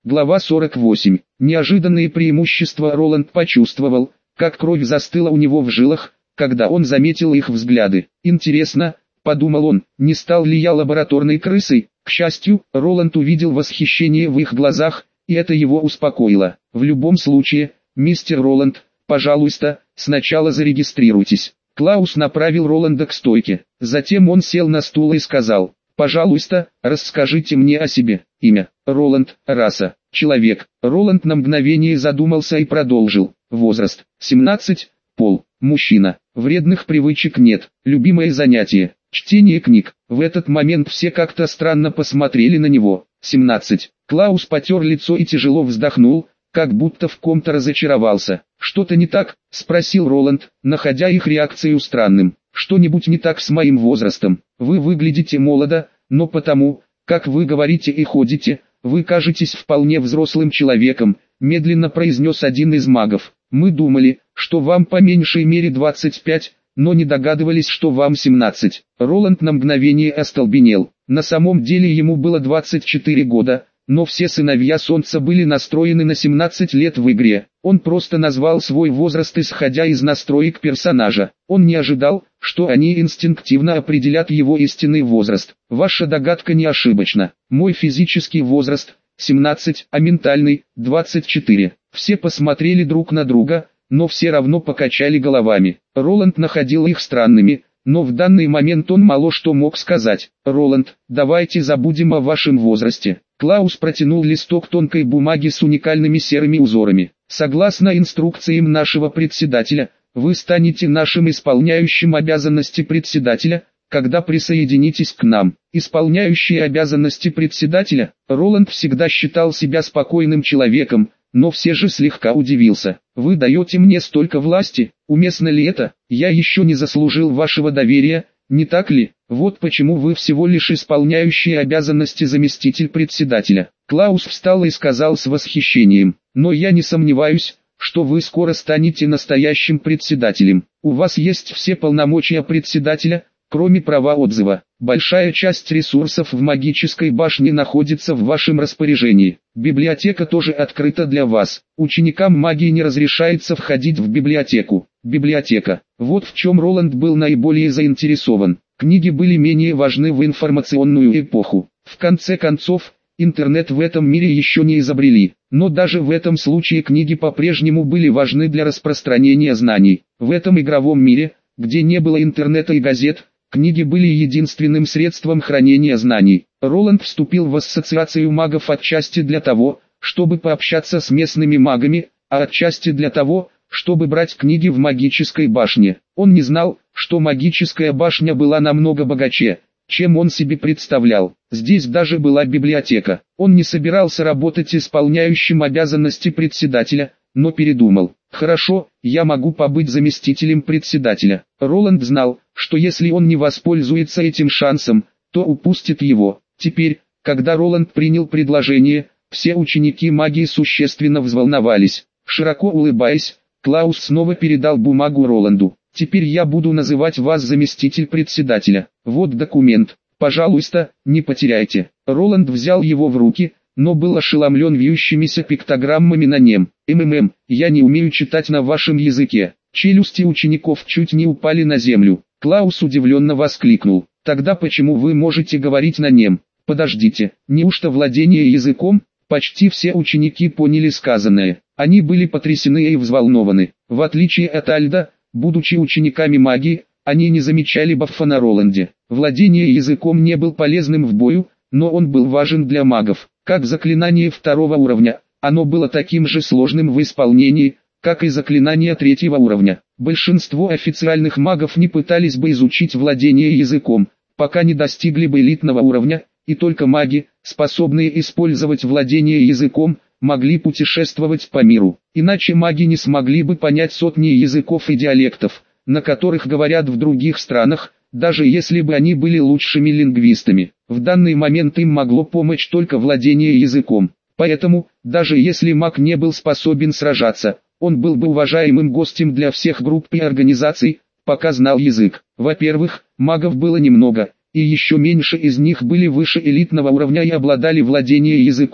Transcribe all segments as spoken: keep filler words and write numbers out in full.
Глава сорок восемь. Неожиданные преимущества. Роланд почувствовал, как кровь застыла у него в жилах, когда он заметил их взгляды. Интересно, подумал он, не стал ли я лабораторной крысой? К счастью, Роланд увидел восхищение в их глазах, и это его успокоило. В любом случае, мистер Роланд, пожалуйста, сначала зарегистрируйтесь. Клаус направил Роланда к стойке. Затем он сел на стул и сказал: «Пожалуйста, расскажите мне о себе. Имя: Роланд, раса: человек». Роланд на мгновение задумался и продолжил: «Возраст: семнадцать, пол: мужчина, вредных привычек нет, любимое занятие: чтение книг». В этот момент все как-то странно посмотрели на него. семнадцать. Клаус потер лицо и тяжело вздохнул, как будто в ком-то разочаровался. «Что-то не так?» – спросил Роланд, находя их реакцию странным. «Что-нибудь не так с моим возрастом? Вы выглядите молодо, но потому, как вы говорите и ходите, вы кажетесь вполне взрослым человеком», – медленно произнес один из магов. «Мы думали, что вам по меньшей мере двадцать пять, но не догадывались, что вам семнадцать». Роланд на мгновение остолбенел. На самом деле ему было двадцать четыре года. Но все сыновья Солнца были настроены на семнадцать лет в игре. Он просто назвал свой возраст, исходя из настроек персонажа. Он не ожидал, что они инстинктивно определят его истинный возраст. Ваша догадка не ошибочна. Мой физический возраст – семнадцать, а ментальный – двадцать четыре. Все посмотрели друг на друга, но все равно покачали головами. Роланд находил их странными, но в данный момент он мало что мог сказать. «Роланд, давайте забудем о вашем возрасте». Клаус протянул листок тонкой бумаги с уникальными серыми узорами. «Согласно инструкциям нашего председателя, вы станете нашим исполняющим обязанности председателя, когда присоединитесь к нам». Исполняющий обязанности председателя. Роланд всегда считал себя спокойным человеком, но все же слегка удивился. «Вы даете мне столько власти, уместно ли это? Я еще не заслужил вашего доверия, не так ли? Вот почему вы всего лишь исполняющий обязанности заместитель председателя». Клаус встал и сказал с восхищением: «Но я не сомневаюсь, что вы скоро станете настоящим председателем. У вас есть все полномочия председателя, кроме права отзыва. Большая часть ресурсов в магической башне находится в вашем распоряжении. Библиотека тоже открыта для вас. Ученикам магии не разрешается входить в библиотеку». Библиотека. Вот в чем Роланд был наиболее заинтересован. Книги были менее важны в информационную эпоху. В конце концов, интернет в этом мире еще не изобрели. Но даже в этом случае книги по-прежнему были важны для распространения знаний. В этом игровом мире, где не было интернета и газет, книги были единственным средством хранения знаний. Роланд вступил в ассоциацию магов отчасти для того, чтобы пообщаться с местными магами, а отчасти для того, чтобы брать книги в магической башне. Он не знал, что магическая башня была намного богаче, чем он себе представлял. Здесь даже была библиотека. Он не собирался работать исполняющим обязанности председателя, но передумал. «Хорошо, я могу побыть заместителем председателя». Роланд знал, что если он не воспользуется этим шансом, то упустит его. Теперь, когда Роланд принял предложение, все ученики магии существенно взволновались. Широко улыбаясь, Клаус снова передал бумагу Роланду. «Теперь я буду называть вас заместитель председателя. Вот документ. Пожалуйста, не потеряйте». Роланд взял его в руки, но был ошеломлен вьющимися пиктограммами на нем. «МММ, я не умею читать на вашем языке». Челюсти учеников чуть не упали на землю. Клаус удивленно воскликнул: «Тогда почему вы можете говорить на нем? Подождите, неужто владение языком?» Почти все ученики поняли сказанное. Они были потрясены и взволнованы. В отличие от Альда, будучи учениками магии, они не замечали бафа на Роланде. Владение языком не был полезным в бою, но он был важен для магов. Как заклинание второго уровня, оно было таким же сложным в исполнении, как и заклинания третьего уровня. Большинство официальных магов не пытались бы изучить владение языком, пока не достигли бы элитного уровня, и только маги, способные использовать владение языком, могли путешествовать по миру. Иначе маги не смогли бы понять сотни языков и диалектов, на которых говорят в других странах, даже если бы они были лучшими лингвистами. В данный момент им могло помочь только владение языком. Поэтому, даже если маг не был способен сражаться, он был бы уважаемым гостем для всех групп и организаций, пока знал язык. Во-первых, магов было немного, и еще меньше из них были выше элитного уровня и обладали владением языком.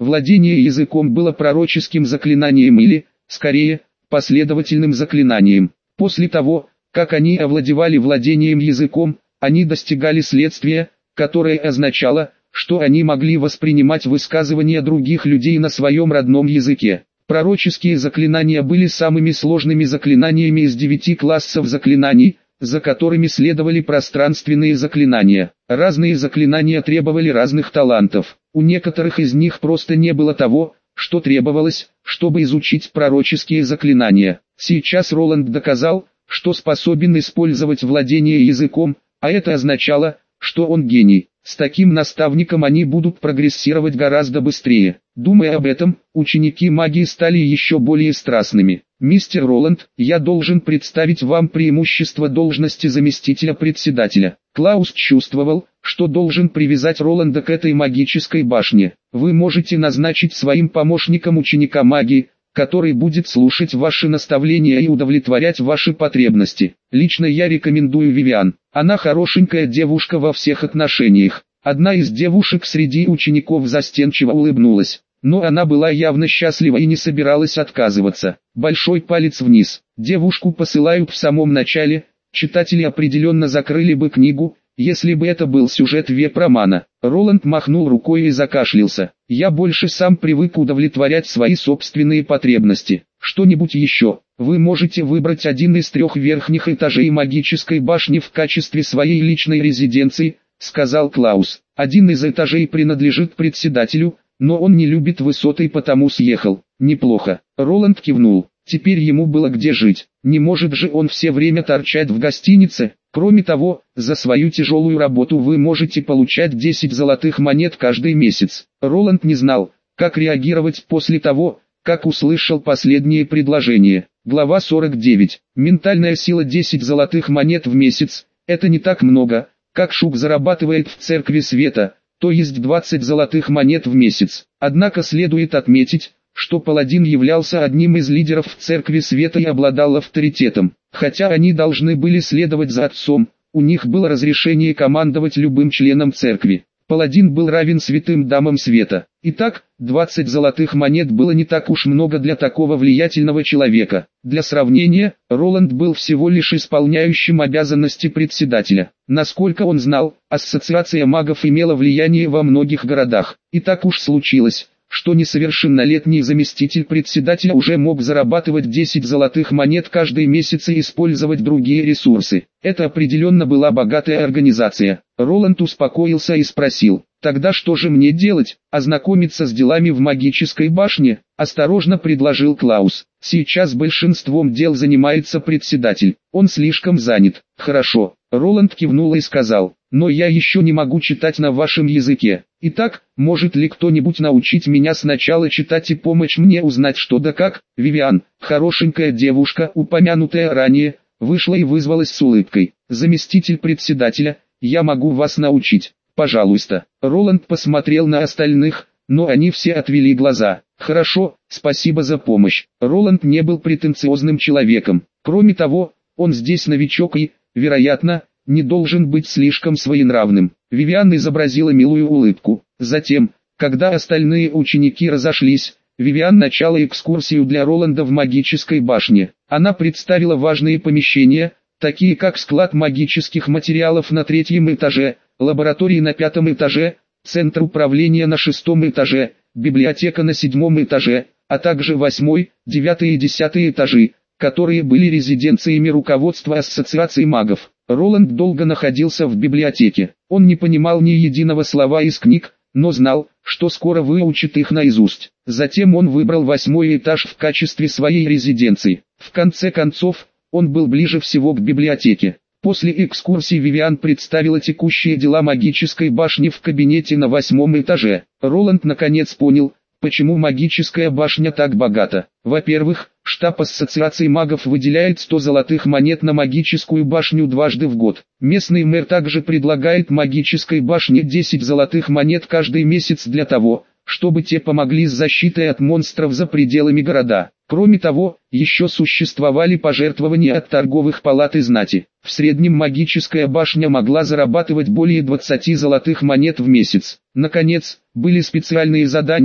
Владение языком было пророческим заклинанием или, скорее, последовательным заклинанием. После того, как они овладевали владением языком, они достигали следствия, которое означало, что они могли воспринимать высказывания других людей на своем родном языке. Пророческие заклинания были самыми сложными заклинаниями из девяти классов заклинаний, за которыми следовали пространственные заклинания. Разные заклинания требовали разных талантов. У некоторых из них просто не было того, что требовалось, чтобы изучить пророческие заклинания. Сейчас Роланд доказал, что способен использовать владение языком, а это означало, что он гений. С таким наставником они будут прогрессировать гораздо быстрее. Думая об этом, ученики магии стали еще более страстными. «Мистер Роланд, я должен представить вам преимущество должности заместителя председателя». Клаус чувствовал, что должен привязать Роланда к этой магической башне. «Вы можете назначить своим помощником ученика магии, который будет слушать ваши наставления и удовлетворять ваши потребности. Лично я рекомендую Вивиан. Она хорошенькая девушка во всех отношениях». Одна из девушек среди учеников застенчиво улыбнулась, но она была явно счастлива и не собиралась отказываться. Большой палец вниз. Девушку посылают в самом начале. Читатели определенно закрыли бы книгу, если бы это был сюжет веб-романа. Роланд махнул рукой и закашлялся. «Я больше сам привык удовлетворять свои собственные потребности. Что-нибудь еще? Вы можете выбрать один из трех верхних этажей магической башни в качестве своей личной резиденции», — сказал Клаус. «Один из этажей принадлежит председателю, но он не любит высоты и потому съехал». «Неплохо». Роланд кивнул. Теперь ему было где жить. Не может же он все время торчать в гостинице. Кроме того, за свою тяжелую работу вы можете получать десять золотых монет каждый месяц. Роланд не знал, как реагировать после того, как услышал последнее предложение. Глава сорок девять. Ментальная сила десять золотых монет в месяц. Это не так много, как Шук зарабатывает в Церкви Света, то есть двадцать золотых монет в месяц. Однако следует отметить, что Паладин являлся одним из лидеров в Церкви Света и обладал авторитетом. Хотя они должны были следовать за отцом, у них было разрешение командовать любым членом Церкви. Паладин был равен святым дамам света. Итак, двадцать золотых монет было не так уж много для такого влиятельного человека. Для сравнения, Роланд был всего лишь исполняющим обязанности председателя. Насколько он знал, ассоциация магов имела влияние во многих городах. И так уж случилось, что несовершеннолетний заместитель председателя уже мог зарабатывать десять золотых монет каждый месяц и использовать другие ресурсы. Это определенно была богатая организация. Роланд успокоился и спросил: «Тогда что же мне делать? Ознакомиться с делами в магической башне?» – осторожно предложил Клаус. «Сейчас большинством дел занимается председатель. Он слишком занят». «Хорошо». Роланд кивнул и сказал: «Но я еще не могу читать на вашем языке. Итак, может ли кто-нибудь научить меня сначала читать и помочь мне узнать что да как?» Вивиан, хорошенькая девушка, упомянутая ранее, вышла и вызвалась с улыбкой. «Заместитель председателя, я могу вас научить. Пожалуйста». Роланд посмотрел на остальных, но они все отвели глаза. «Хорошо, спасибо за помощь». Роланд не был претенциозным человеком. Кроме того, он здесь новичок и, вероятно, не должен быть слишком своенравным. Вивиан изобразила милую улыбку. Затем, когда остальные ученики разошлись, Вивиан начала экскурсию для Роланда в магической башне. Она представила важные помещения, такие как склад магических материалов на третьем этаже, лаборатории на пятом этаже, центр управления на шестом этаже, библиотека на седьмом этаже, а также восьмой, девятый и десятый этажи, которые были резиденциями руководства Ассоциации магов. Роланд долго находился в библиотеке. Он не понимал ни единого слова из книг, но знал, что скоро выучит их наизусть. Затем он выбрал восьмой этаж в качестве своей резиденции. В конце концов, он был ближе всего к библиотеке. После экскурсии Вивиан представила текущие дела магической башни в кабинете на восьмом этаже. Роланд наконец понял, почему магическая башня так богата. Во-первых, штаб Ассоциации магов выделяет сто золотых монет на магическую башню дважды в год. Местный мэр также предлагает магической башне десять золотых монет каждый месяц для того, чтобы те помогли с защитой от монстров за пределами города. Кроме того, еще существовали пожертвования от торговых палат и знати. В среднем магическая башня могла зарабатывать более двадцати золотых монет в месяц. Наконец, были специальные задания,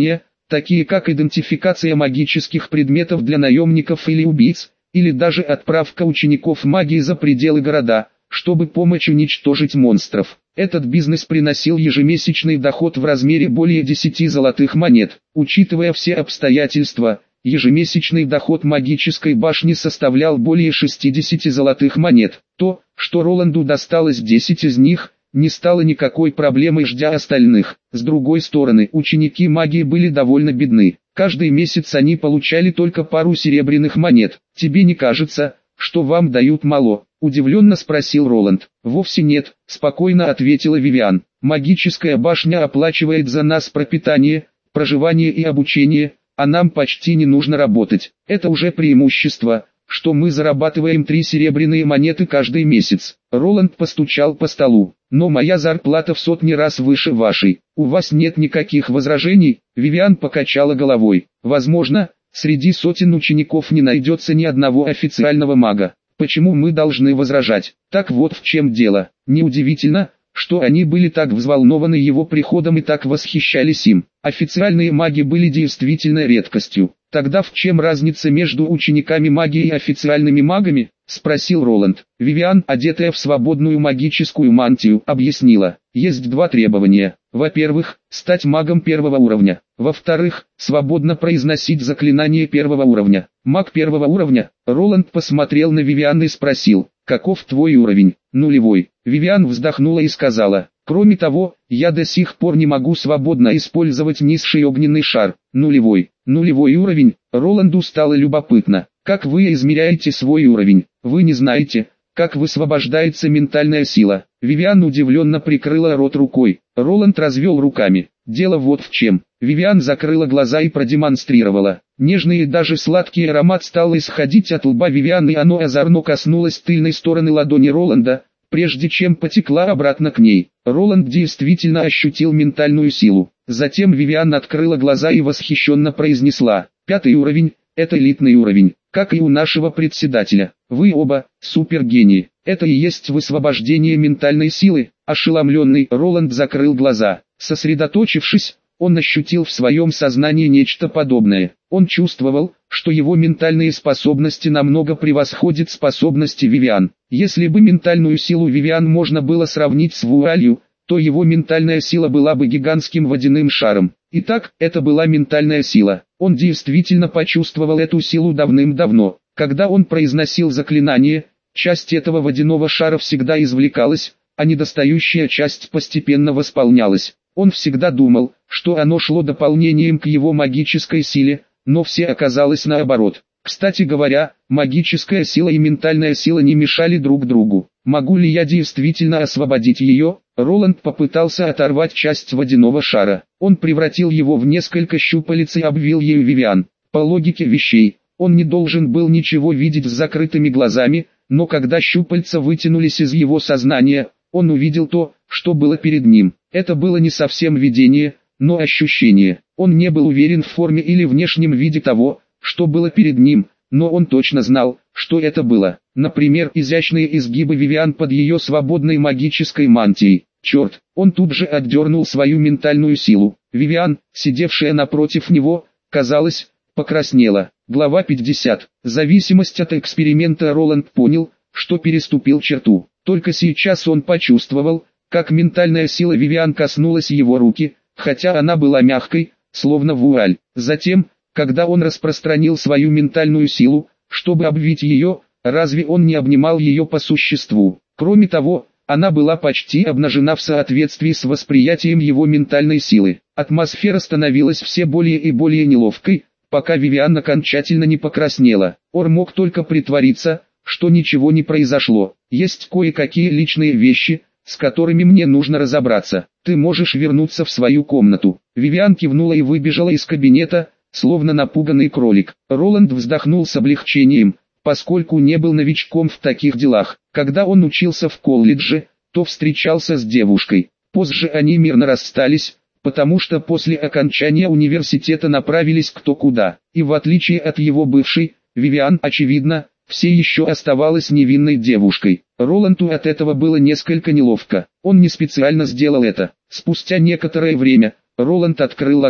такие как идентификация магических предметов для наемников или убийц, или даже отправка учеников магии за пределы города, чтобы помочь уничтожить монстров. Этот бизнес приносил ежемесячный доход в размере более десяти золотых монет. Учитывая все обстоятельства, ежемесячный доход магической башни составлял более шестидесяти золотых монет. То, что Роланду досталось десять из них, не стало никакой проблемой ждя остальных. С другой стороны, ученики магии были довольно бедны. Каждый месяц они получали только пару серебряных монет. «Тебе не кажется, что вам дают мало?» – удивленно спросил Роланд. «Вовсе нет», – спокойно ответила Вивиан. «Магическая башня оплачивает за нас пропитание, проживание и обучение, а нам почти не нужно работать. Это уже преимущество, что мы зарабатываем три серебряные монеты каждый месяц». Роланд постучал по столу. «Но моя зарплата в сотни раз выше вашей. У вас нет никаких возражений?» Вивиан покачала головой. «Возможно, среди сотен учеников не найдется ни одного официального мага. Почему мы должны возражать? Так вот в чем дело. Неудивительно, что они были так взволнованы его приходом и так восхищались им. Официальные маги были действительно редкостью. Тогда в чем разница между учениками магии и официальными магами?» — спросил Роланд. Вивиан, одетая в свободную магическую мантию, объяснила. «Есть два требования. Во-первых, стать магом первого уровня. Во-вторых, свободно произносить заклинания первого уровня». «Маг первого уровня?» Роланд посмотрел на Вивиан и спросил. «Каков твой уровень?» «Нулевой». Вивиан вздохнула и сказала. «Кроме того, я до сих пор не могу свободно использовать низший огненный шар». «Нулевой». «Нулевой уровень?» Роланду стало любопытно. «Как вы измеряете свой уровень? Вы не знаете, как высвобождается ментальная сила?» Вивиан удивленно прикрыла рот рукой. Роланд развел руками. «Дело вот в чем». Вивиан закрыла глаза и продемонстрировала. Нежный и даже сладкий аромат стал исходить от лба Вивиан, и оно озорно коснулось тыльной стороны ладони Роланда, прежде чем потекла обратно к ней. Роланд действительно ощутил ментальную силу. Затем Вивиан открыла глаза и восхищенно произнесла. «Пятый уровень, это элитный уровень, как и у нашего председателя. Вы оба супергении. Это и есть высвобождение ментальной силы». Ошеломленный Роланд закрыл глаза. Сосредоточившись, он ощутил в своем сознании нечто подобное. Он чувствовал, что его ментальные способности намного превосходят способности Вивиан. Если бы ментальную силу Вивиан можно было сравнить с вуалью, то его ментальная сила была бы гигантским водяным шаром. Итак, это была ментальная сила. Он действительно почувствовал эту силу давным-давно. Когда он произносил заклинание, часть этого водяного шара всегда извлекалась, а недостающая часть постепенно восполнялась. Он всегда думал, что оно шло дополнением к его магической силе, но все оказалось наоборот. Кстати говоря, магическая сила и ментальная сила не мешали друг другу. «Могу ли я действительно освободить ее?» Роланд попытался оторвать часть водяного шара. Он превратил его в несколько щупалец и обвил ею Вивиан. По логике вещей, он не должен был ничего видеть с закрытыми глазами, но когда щупальца вытянулись из его сознания, он увидел то, что было перед ним. Это было не совсем видение, но ощущение. Он не был уверен в форме или внешнем виде того, что было перед ним, но он точно знал, что это было. Например, изящные изгибы Вивиан под ее свободной магической мантией. Черт, он тут же отдернул свою ментальную силу. Вивиан, сидевшая напротив него, казалось, покраснела. Глава пятьдесят. Зависимость от эксперимента. Роланд понял, что переступил черту. Только сейчас он почувствовал, как ментальная сила Вивиан коснулась его руки, хотя она была мягкой, словно вуаль. Затем, когда он распространил свою ментальную силу, чтобы обвить ее, разве он не обнимал ее по существу? Кроме того, она была почти обнажена в соответствии с восприятием его ментальной силы. Атмосфера становилась все более и более неловкой, пока Вивиан окончательно не покраснела. Ор мог только притвориться, что ничего не произошло. «Есть кое-какие личные вещи, с которыми мне нужно разобраться. Ты можешь вернуться в свою комнату». Вивиан кивнула и выбежала из кабинета, словно напуганный кролик. Роланд вздохнул с облегчением, поскольку не был новичком в таких делах. Когда он учился в колледже, то встречался с девушкой. Позже они мирно расстались, потому что после окончания университета направились кто куда. И в отличие от его бывшей, Вивиан, очевидно, все еще оставалась невинной девушкой. Роланду от этого было несколько неловко. Он не специально сделал это. Спустя некоторое время, Роланд открыл окно.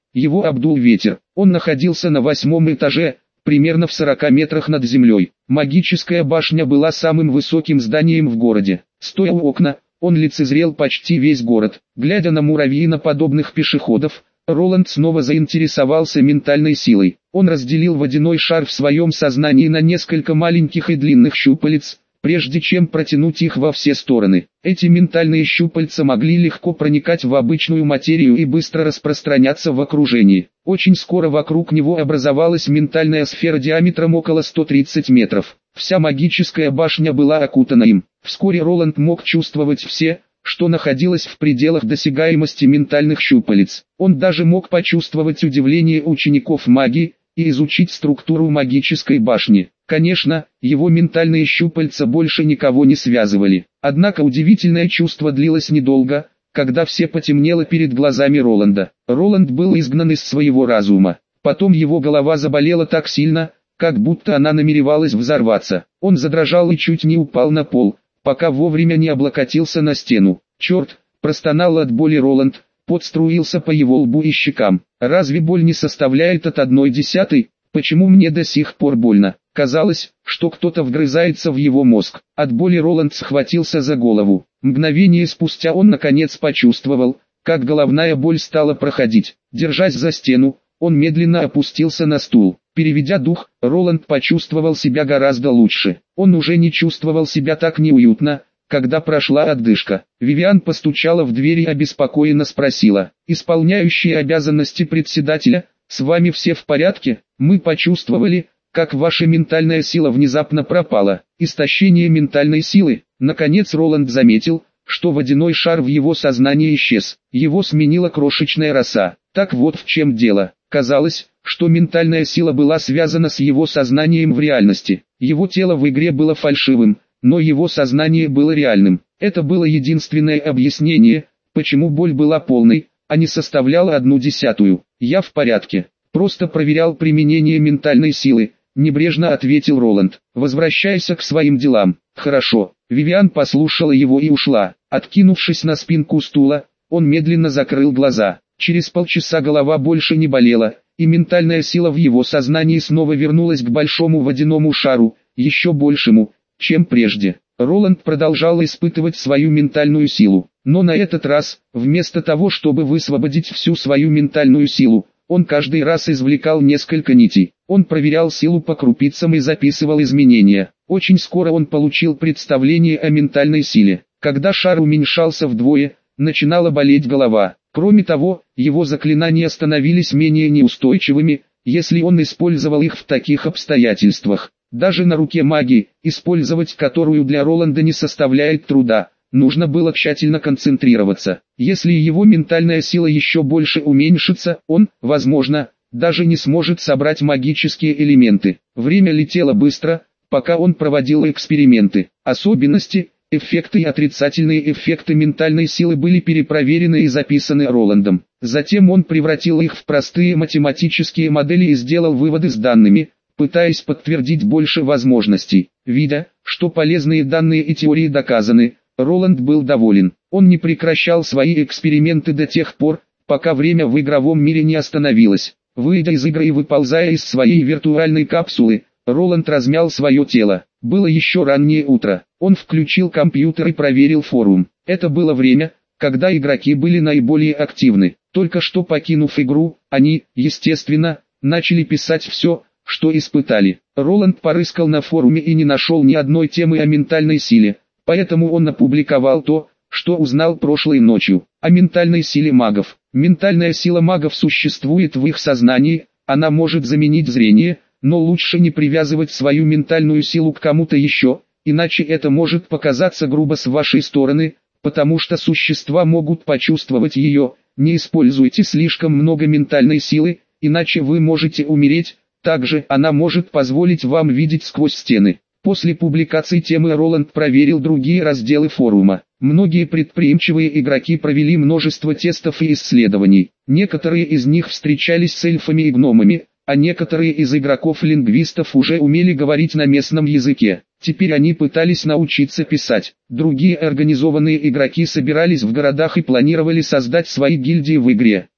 Его обдул ветер. Он находился на восьмом этаже, примерно в сорока метрах над землей. Магическая башня была самым высоким зданием в городе. Стоя у окна, он лицезрел почти весь город. Глядя на муравьиноподобных пешеходов, Роланд снова заинтересовался ментальной силой. Он разделил водяной шар в своем сознании на несколько маленьких и длинных щупалец, прежде чем протянуть их во все стороны. Эти ментальные щупальца могли легко проникать в обычную материю и быстро распространяться в окружении. Очень скоро вокруг него образовалась ментальная сфера диаметром около ста тридцати метров. Вся магическая башня была окутана им. Вскоре Роланд мог чувствовать все, что находилось в пределах досягаемости ментальных щупалец. Он даже мог почувствовать удивление учеников магии и изучить структуру магической башни. Конечно, его ментальные щупальца больше никого не связывали. Однако удивительное чувство длилось недолго, когда все потемнело перед глазами Роланда. Роланд был изгнан из своего разума. Потом его голова заболела так сильно, как будто она намеревалась взорваться. Он задрожал и чуть не упал на пол, пока вовремя не облокотился на стену. «Черт!» – простонал от боли Роланд, пот струился по его лбу и щекам. «Разве боль не составляет от одной десятой? Почему мне до сих пор больно?» Казалось, что кто-то вгрызается в его мозг. От боли Роланд схватился за голову. Мгновение спустя он наконец почувствовал, как головная боль стала проходить. Держась за стену, он медленно опустился на стул. Переведя дух, Роланд почувствовал себя гораздо лучше. Он уже не чувствовал себя так неуютно, когда прошла отдышка. Вивиан постучала в дверь и обеспокоенно спросила: «Исполняющие обязанности председателя, с вами все в порядке? Мы почувствовали, как ваша ментальная сила внезапно пропала». Истощение ментальной силы. Наконец Роланд заметил, что водяной шар в его сознании исчез. Его сменила крошечная роса. Так вот в чем дело. Казалось, что ментальная сила была связана с его сознанием в реальности. Его тело в игре было фальшивым, но его сознание было реальным. Это было единственное объяснение, почему боль была полной, а не составляла одну десятую. «Я в порядке. Просто проверял применение ментальной силы», — небрежно ответил Роланд. «Возвращайся к своим делам». «Хорошо». Вивиан послушала его и ушла. Откинувшись на спинку стула, он медленно закрыл глаза. Через полчаса голова больше не болела, и ментальная сила в его сознании снова вернулась к большому водяному шару, еще большему, чем прежде. Роланд продолжал испытывать свою ментальную силу, но на этот раз, вместо того чтобы высвободить всю свою ментальную силу, он каждый раз извлекал несколько нитей. Он проверял силу по крупицам и записывал изменения. Очень скоро он получил представление о ментальной силе. Когда шар уменьшался вдвое, начинала болеть голова. Кроме того, его заклинания становились менее неустойчивыми, если он использовал их в таких обстоятельствах. Даже на руке магии, использовать которую для Роланда не составляет труда, нужно было тщательно концентрироваться. Если его ментальная сила еще больше уменьшится, он, возможно, даже не сможет собрать магические элементы. Время летело быстро, пока он проводил эксперименты. Особенности, эффекты и отрицательные эффекты ментальной силы были перепроверены и записаны Роландом. Затем он превратил их в простые математические модели и сделал выводы с данными, пытаясь подтвердить больше возможностей. Видя, что полезные данные и теории доказаны, Роланд был доволен. Он не прекращал свои эксперименты до тех пор, пока время в игровом мире не остановилось. Выйдя из игры и выползая из своей виртуальной капсулы, Роланд размял свое тело. Было еще раннее утро. Он включил компьютер и проверил форум. Это было время, когда игроки были наиболее активны. Только что покинув игру, они, естественно, начали писать все, что испытали. Роланд порыскал на форуме и не нашел ни одной темы о ментальной силе, поэтому он опубликовал то, что узнал прошлой ночью, о ментальной силе магов. Ментальная сила магов существует в их сознании, она может заменить зрение, но лучше не привязывать свою ментальную силу к кому-то еще, иначе это может показаться грубо с вашей стороны, потому что существа могут почувствовать ее. Не используйте слишком много ментальной силы, иначе вы можете умереть. Также она может позволить вам видеть сквозь стены. После публикации темы Роланд проверил другие разделы форума. Многие предприимчивые игроки провели множество тестов и исследований. Некоторые из них встречались с эльфами и гномами, а некоторые из игроков-лингвистов уже умели говорить на местном языке. Теперь они пытались научиться писать. Другие организованные игроки собирались в городах и планировали создать свои гильдии в игре.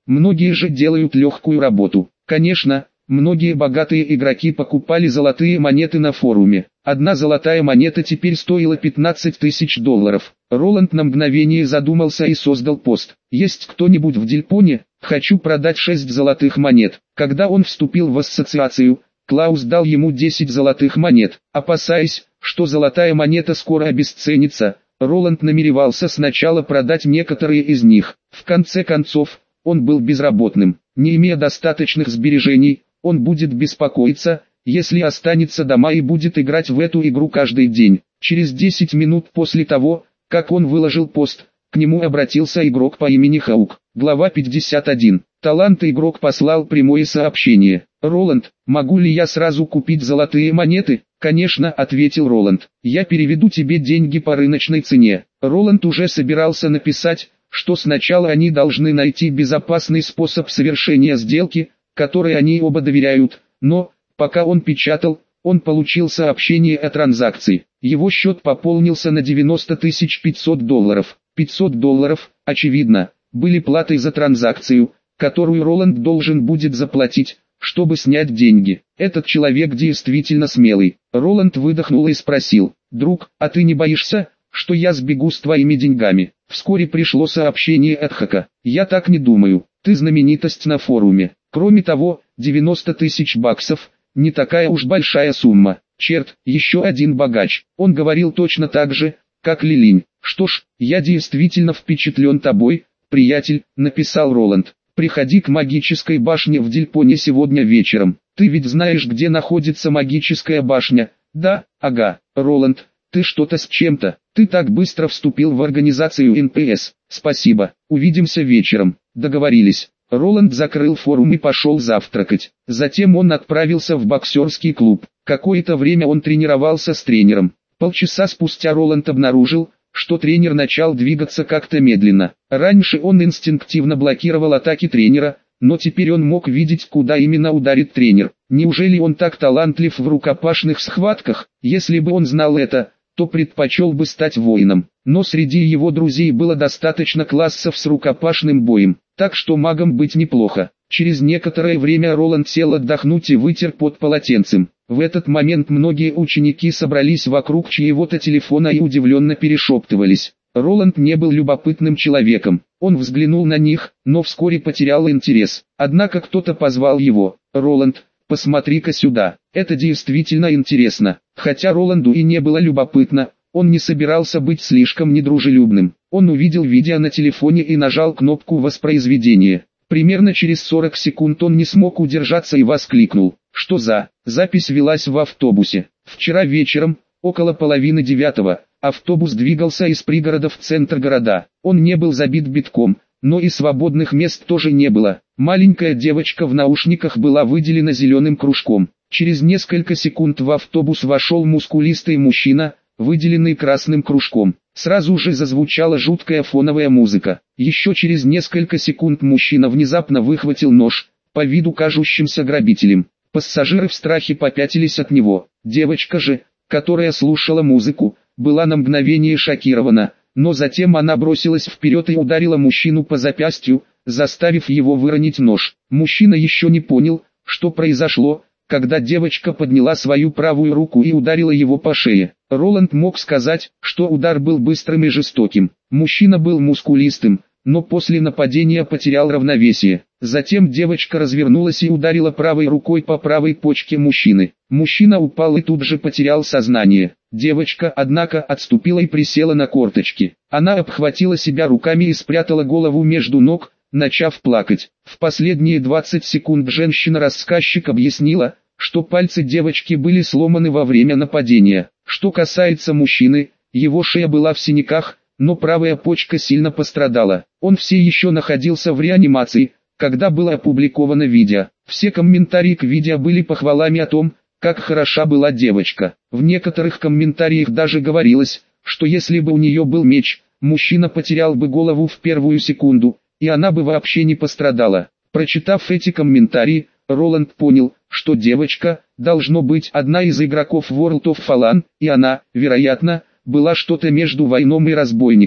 многие же делают легкую работу. Конечно, многие богатые игроки покупали золотые монеты на форуме. Одна золотая монета теперь стоила пятнадцать тысяч долларов. Роланд на мгновение задумался и создал пост. «Есть кто-нибудь в Дильпоне? Хочу продать шесть золотых монет». Когда он вступил в ассоциацию, Клаус дал ему десять золотых монет. Опасаясь, что золотая монета скоро обесценится, Роланд намеревался сначала продать некоторые из них. В конце концов, он был безработным. Не имея достаточных сбережений, он будет беспокоиться, если останется дома и будет играть в эту игру каждый день. Через десять минут после того, как он выложил пост, к нему обратился игрок по имени Хаук. Глава пятьдесят один. Талант игрок послал прямое сообщение. «Роланд, могу ли я сразу купить золотые монеты?» «Конечно», — ответил Роланд. «Я переведу тебе деньги по рыночной цене». Роланд уже собирался написать, что сначала они должны найти безопасный способ совершения сделки, которой они оба доверяют, но, пока он печатал, он получил сообщение о транзакции. Его счет пополнился на девяносто тысяч пятьсот долларов. пятьсот долларов, очевидно, были платой за транзакцию, которую Роланд должен будет заплатить, чтобы снять деньги. Этот человек действительно смелый. Роланд выдохнул и спросил: «Друг, а ты не боишься, что я сбегу с твоими деньгами?» Вскоре пришло сообщение от Хака. «Я так не думаю, ты знаменитость на форуме. Кроме того, девяносто тысяч баксов – не такая уж большая сумма. Черт, еще один богач». Он говорил точно так же, как Лилинь. «Что ж, я действительно впечатлен тобой, приятель», – написал Роланд. «Приходи к магической башне в Дильпоне сегодня вечером. Ты ведь знаешь, где находится магическая башня?» «Да, ага, Роланд, ты что-то с чем-то. Ты так быстро вступил в организацию эн пэ эс. Спасибо, увидимся вечером». Договорились. Роланд закрыл форум и пошел завтракать. Затем он отправился в боксерский клуб. Какое-то время он тренировался с тренером. Полчаса спустя Роланд обнаружил, что тренер начал двигаться как-то медленно. Раньше он инстинктивно блокировал атаки тренера, но теперь он мог видеть, куда именно ударит тренер. Неужели он так талантлив в рукопашных схватках? Если бы он знал это, то предпочел бы стать воином. Но среди его друзей было достаточно классов с рукопашным боем, так что магом быть неплохо. Через некоторое время Роланд сел отдохнуть и вытер под полотенцем. В этот момент многие ученики собрались вокруг чьего-то телефона и удивленно перешептывались. Роланд не был любопытным человеком. Он взглянул на них, но вскоре потерял интерес. Однако кто-то позвал его. «Роланд, посмотри-ка сюда, это действительно интересно». Хотя Роланду и не было любопытно, он не собирался быть слишком недружелюбным. Он увидел видео на телефоне и нажал кнопку воспроизведения. Примерно через сорок секунд он не смог удержаться и воскликнул: «Что за...» Запись велась в автобусе. Вчера вечером, около половины девятого, автобус двигался из пригорода в центр города. Он не был забит битком, но и свободных мест тоже не было. Маленькая девочка в наушниках была выделена зеленым кружком. Через несколько секунд в автобус вошел мускулистый мужчина, выделенный красным кружком. Сразу же зазвучала жуткая фоновая музыка. Еще через несколько секунд мужчина внезапно выхватил нож, по виду кажущимся грабителем. Пассажиры в страхе попятились от него. Девочка же, которая слушала музыку, была на мгновение шокирована, но затем она бросилась вперед и ударила мужчину по запястью, заставив его выронить нож. Мужчина еще не понял, что произошло, когда девочка подняла свою правую руку и ударила его по шее. Роланд мог сказать, что удар был быстрым и жестоким. Мужчина был мускулистым, но после нападения потерял равновесие. Затем девочка развернулась и ударила правой рукой по правой почке мужчины. Мужчина упал и тут же потерял сознание. Девочка, однако, отступила и присела на корточки. Она обхватила себя руками и спрятала голову между ног, начав плакать. В последние двадцать секунд женщина-рассказчик объяснила, что пальцы девочки были сломаны во время нападения. Что касается мужчины, его шея была в синяках, но правая почка сильно пострадала. Он все еще находился в реанимации, когда было опубликовано видео. Все комментарии к видео были похвалами о том, как хороша была девочка. В некоторых комментариях даже говорилось, что если бы у нее был меч, мужчина потерял бы голову в первую секунду, и она бы вообще не пострадала. Прочитав эти комментарии, Роланд понял, что девочка, должно быть, одна из игроков World of Fallen, и она, вероятно, была что-то между воином и разбойником.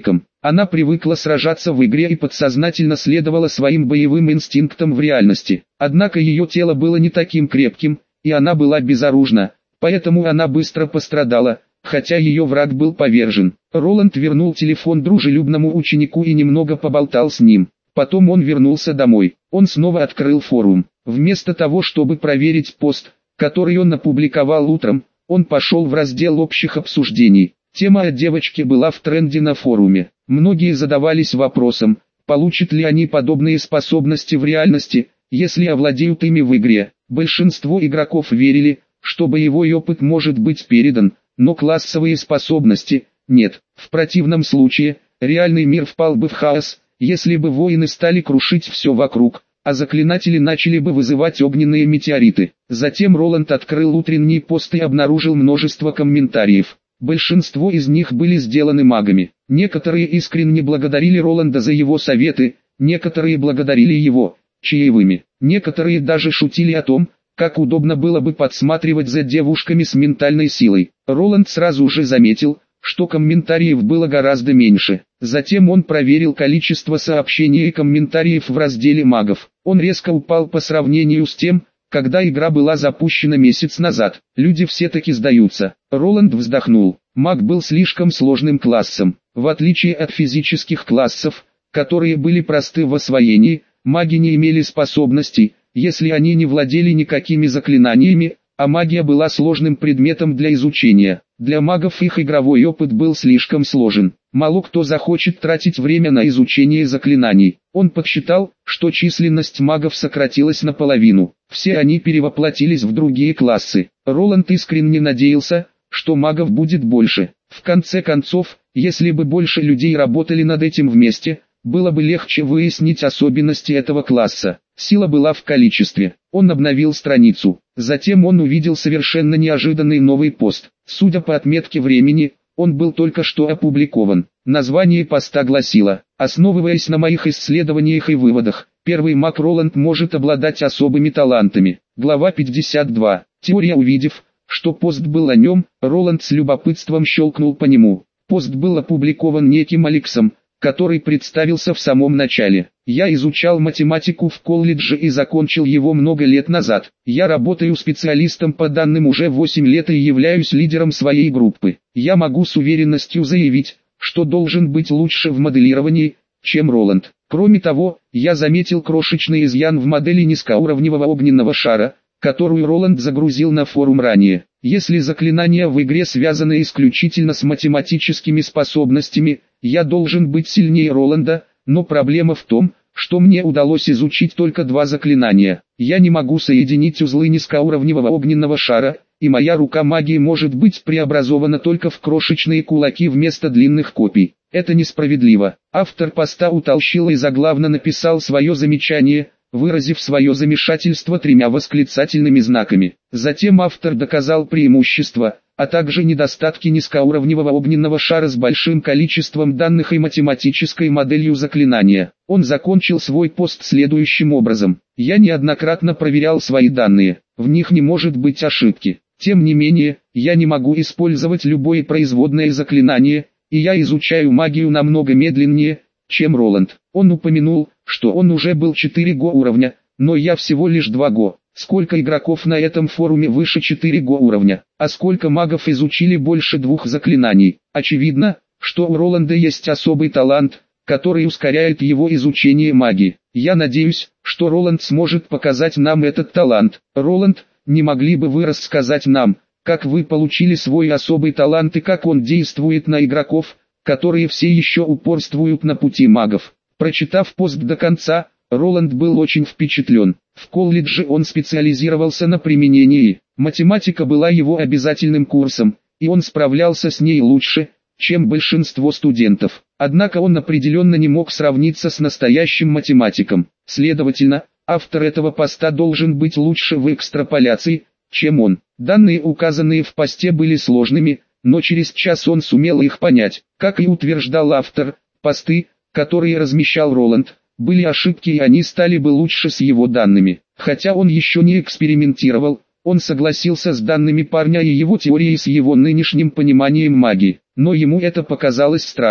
Она привыкла сражаться в игре и подсознательно следовала своим боевым инстинктам в реальности. Однако ее тело было не таким крепким, и она была безоружна, поэтому она быстро пострадала, хотя ее враг был повержен. Роланд вернул телефон дружелюбному ученику и немного поболтал с ним. Потом он вернулся домой. Он снова открыл форум. Вместо того, чтобы проверить пост, который он опубликовал утром, он пошел в раздел общих обсуждений. Тема о девочке была в тренде на форуме. Многие задавались вопросом, получат ли они подобные способности в реальности, если овладеют ими в игре. Большинство игроков верили, что боевой опыт может быть передан, но классовые способности – нет. В противном случае, реальный мир впал бы в хаос, если бы воины стали крушить все вокруг, а заклинатели начали бы вызывать огненные метеориты. Затем Роланд открыл утренний пост и обнаружил множество комментариев. Большинство из них были сделаны магами. Некоторые искренне благодарили Роланда за его советы, некоторые благодарили его чаевыми. Некоторые даже шутили о том, как удобно было бы подсматривать за девушками с ментальной силой. Роланд сразу же заметил, что комментариев было гораздо меньше. Затем он проверил количество сообщений и комментариев в разделе магов. Он резко упал по сравнению с тем, когда игра была запущена месяц назад. Люди все-таки сдаются. Роланд вздохнул. Маг был слишком сложным классом. В отличие от физических классов, которые были просты в освоении, маги не имели способностей, если они не владели никакими заклинаниями, а магия была сложным предметом для изучения. Для магов их игровой опыт был слишком сложен. Мало кто захочет тратить время на изучение заклинаний. Он подсчитал, что численность магов сократилась наполовину. Все они перевоплотились в другие классы. Роланд искренне надеялся, что магов будет больше. В конце концов, если бы больше людей работали над этим вместе, было бы легче выяснить особенности этого класса. Сила была в количестве. Он обновил страницу. Затем он увидел совершенно неожиданный новый пост. Судя по отметке времени, он был только что опубликован. Название поста гласило: «Основываясь на моих исследованиях и выводах, первый маг Роланд может обладать особыми талантами». Глава пятьдесят два. Теория. Увидев, что пост был о нем, Роланд с любопытством щелкнул по нему. Пост был опубликован неким Алексом, который представился в самом начале. «Я изучал математику в колледже и закончил его много лет назад. Я работаю специалистом по данным уже восемь лет и являюсь лидером своей группы. Я могу с уверенностью заявить, что должен быть лучше в моделировании, чем Роланд. Кроме того, я заметил крошечный изъян в модели низкоуровневого огненного шара, которую Роланд загрузил на форум ранее. Если заклинания в игре связаны исключительно с математическими способностями, я должен быть сильнее Роланда, но проблема в том, что мне удалось изучить только два заклинания. Я не могу соединить узлы низкоуровневого огненного шара, и моя рука магии может быть преобразована только в крошечные кулаки вместо длинных копий. Это несправедливо». Автор поста утолщил и заглавно написал свое замечание, выразив свое замешательство тремя восклицательными знаками. Затем автор доказал преимущества, а также недостатки низкоуровневого огненного шара с большим количеством данных и математической моделью заклинания. Он закончил свой пост следующим образом: «Я неоднократно проверял свои данные, в них не может быть ошибки. Тем не менее, я не могу использовать любое производное заклинание, и я изучаю магию намного медленнее, чем Роланд». Он упомянул, что он уже был четыре го уровня, но я всего лишь два го. Сколько игроков на этом форуме выше четыре го уровня, а сколько магов изучили больше двух заклинаний? Очевидно, что у Роланда есть особый талант, который ускоряет его изучение магии. Я надеюсь, что Роланд сможет показать нам этот талант. Роланд, не могли бы вы рассказать нам, как вы получили свой особый талант и как он действует на игроков, которые все еще упорствуют на пути магов? Прочитав пост до конца, Роланд был очень впечатлен. В колледже он специализировался на применении. Математика была его обязательным курсом, и он справлялся с ней лучше, чем большинство студентов. Однако он определенно не мог сравниться с настоящим математиком. Следовательно, автор этого поста должен быть лучше в экстраполяции, чем он. Данные, указанные в посте, были сложными, но через час он сумел их понять. Как и утверждал автор, посты, которые размещал Роланд, были ошибки, и они стали бы лучше с его данными. Хотя он еще не экспериментировал, он согласился с данными парня и его теорией с его нынешним пониманием магии, но ему это показалось странным.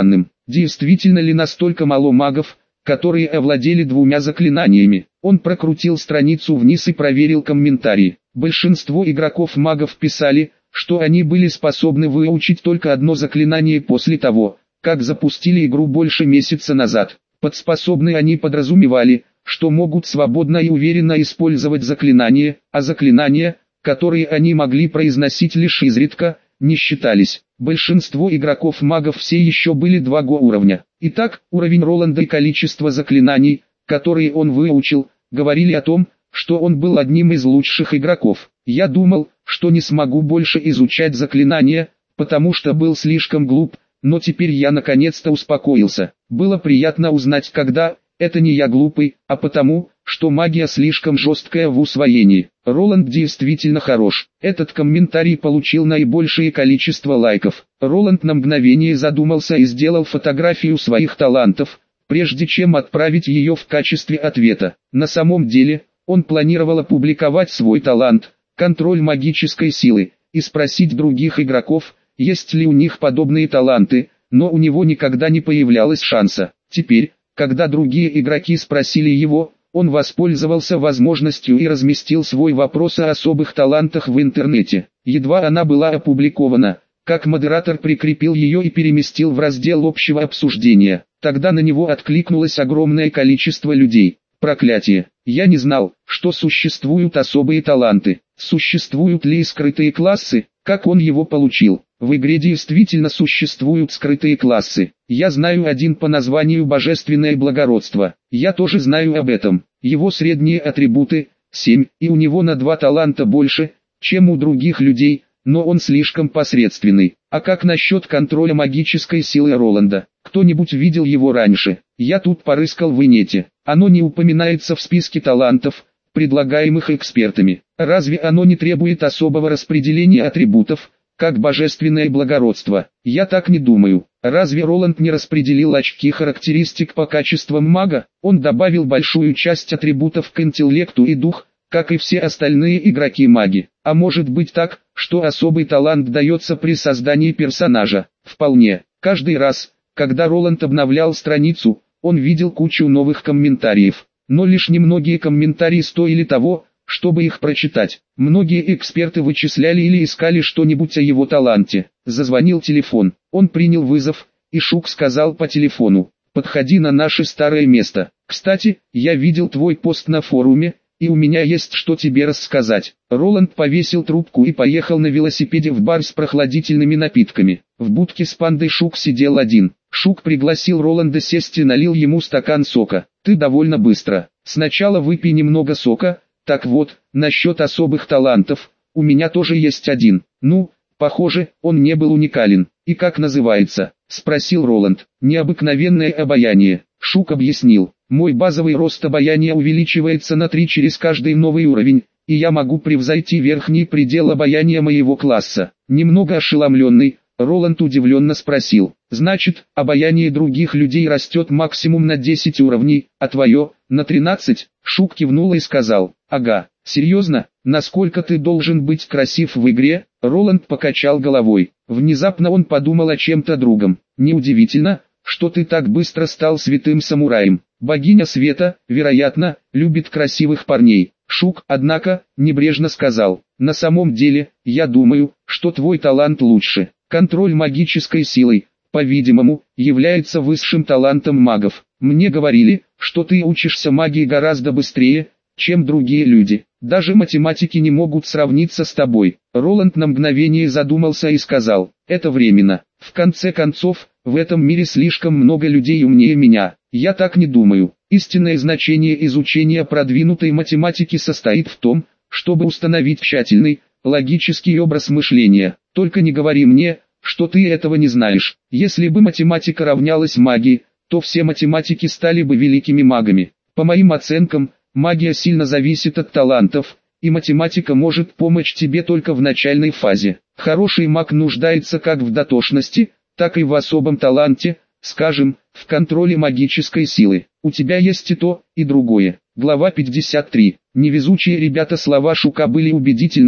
Действительно ли настолько мало магов, которые овладели двумя заклинаниями? Он прокрутил страницу вниз и проверил комментарии. Большинство игроков-магов писали, что они были способны выучить только одно заклинание после того, как запустили игру больше месяца назад. Под способны они подразумевали, что могут свободно и уверенно использовать заклинания, а заклинания, которые они могли произносить лишь изредка, не считались. Большинство игроков-магов все еще были два го уровня. Итак, уровень Роланда и количество заклинаний, которые он выучил, говорили о том, что он был одним из лучших игроков. Я думал, что не смогу больше изучать заклинания, потому что был слишком глуп, но теперь я наконец-то успокоился. Было приятно узнать, когда это не я глупый, а потому, что магия слишком жесткая в усвоении. Роланд действительно хорош. Этот комментарий получил наибольшее количество лайков. Роланд на мгновение задумался и сделал фотографию своих талантов, прежде чем отправить ее в качестве ответа. На самом деле, он планировал опубликовать свой талант, контроль магической силы, и спросить других игроков, есть ли у них подобные таланты, но у него никогда не появлялось шанса. Теперь, когда другие игроки спросили его, он воспользовался возможностью и разместил свой вопрос о особых талантах в интернете. Едва она была опубликована, как модератор прикрепил ее и переместил в раздел общего обсуждения. Тогда на него откликнулось огромное количество людей. Проклятие! Я не знал, что существуют особые таланты. Существуют ли скрытые классы? Как он его получил? В игре действительно существуют скрытые классы. Я знаю один по названию Божественное Благородство. Я тоже знаю об этом. Его средние атрибуты – семь, и у него на два таланта больше, чем у других людей, но он слишком посредственный. А как насчет контроля магической силы Роланда? Кто-нибудь видел его раньше? Я тут порыскал в инете. Оно не упоминается в списке талантов, предлагаемых экспертами. Разве оно не требует особого распределения атрибутов, как божественное благородство? Я так не думаю. Разве Роланд не распределил очки характеристик по качествам мага? Он добавил большую часть атрибутов к интеллекту и дух, как и все остальные игроки-маги. А может быть так, что особый талант дается при создании персонажа? Вполне. Каждый раз, когда Роланд обновлял страницу, он видел кучу новых комментариев. Но лишь немногие комментарии стоили того, чтобы их прочитать. Многие эксперты вычисляли или искали что-нибудь о его таланте. Зазвонил телефон. Он принял вызов, и Шук сказал по телефону: «Подходи на наше старое место. Кстати, я видел твой пост на форуме, и у меня есть что тебе рассказать». Роланд повесил трубку и поехал на велосипеде в бар с прохладительными напитками. В будке с пандой Шук сидел один. Шук пригласил Роланда сесть и налил ему стакан сока. «Ты довольно быстро. Сначала выпей немного сока. Так вот, насчет особых талантов, у меня тоже есть один. Ну, похоже, он не был уникален. И как называется?» — спросил Роланд. «Необыкновенное обаяние». Шук объяснил: «Мой базовый рост обаяния увеличивается на три через каждый новый уровень, и я могу превзойти верхний предел обаяния моего класса». Немного ошеломленный, Роланд удивленно спросил: «Значит, обаяние других людей растет максимум на десять уровней, а твое — на тринадцать?» Шук кивнул и сказал: «Ага, серьезно, насколько ты должен быть красив в игре?» Роланд покачал головой. Внезапно он подумал о чем-то другом. «Неудивительно, что ты так быстро стал святым самураем. Богиня света, вероятно, любит красивых парней». Шук, однако, небрежно сказал: «На самом деле, я думаю, что твой талант лучше. Контроль магической силой, по-видимому, является высшим талантом магов. Мне говорили, что ты учишься магии гораздо быстрее, чем другие люди. Даже математики не могут сравниться с тобой». Роланд на мгновение задумался и сказал: «Это временно. В конце концов, в этом мире слишком много людей умнее меня». «Я так не думаю. Истинное значение изучения продвинутой математики состоит в том, чтобы установить тщательный, логический образ мышления. Только не говори мне, что ты этого не знаешь. Если бы математика равнялась магии, то все математики стали бы великими магами. По моим оценкам, магия сильно зависит от талантов, и математика может помочь тебе только в начальной фазе. Хороший маг нуждается как в дотошности, так и в особом таланте, скажем, в контроле магической силы. У тебя есть и то, и другое». Глава пятьдесят три. Невезучие ребята. Слова Шука были убедительны,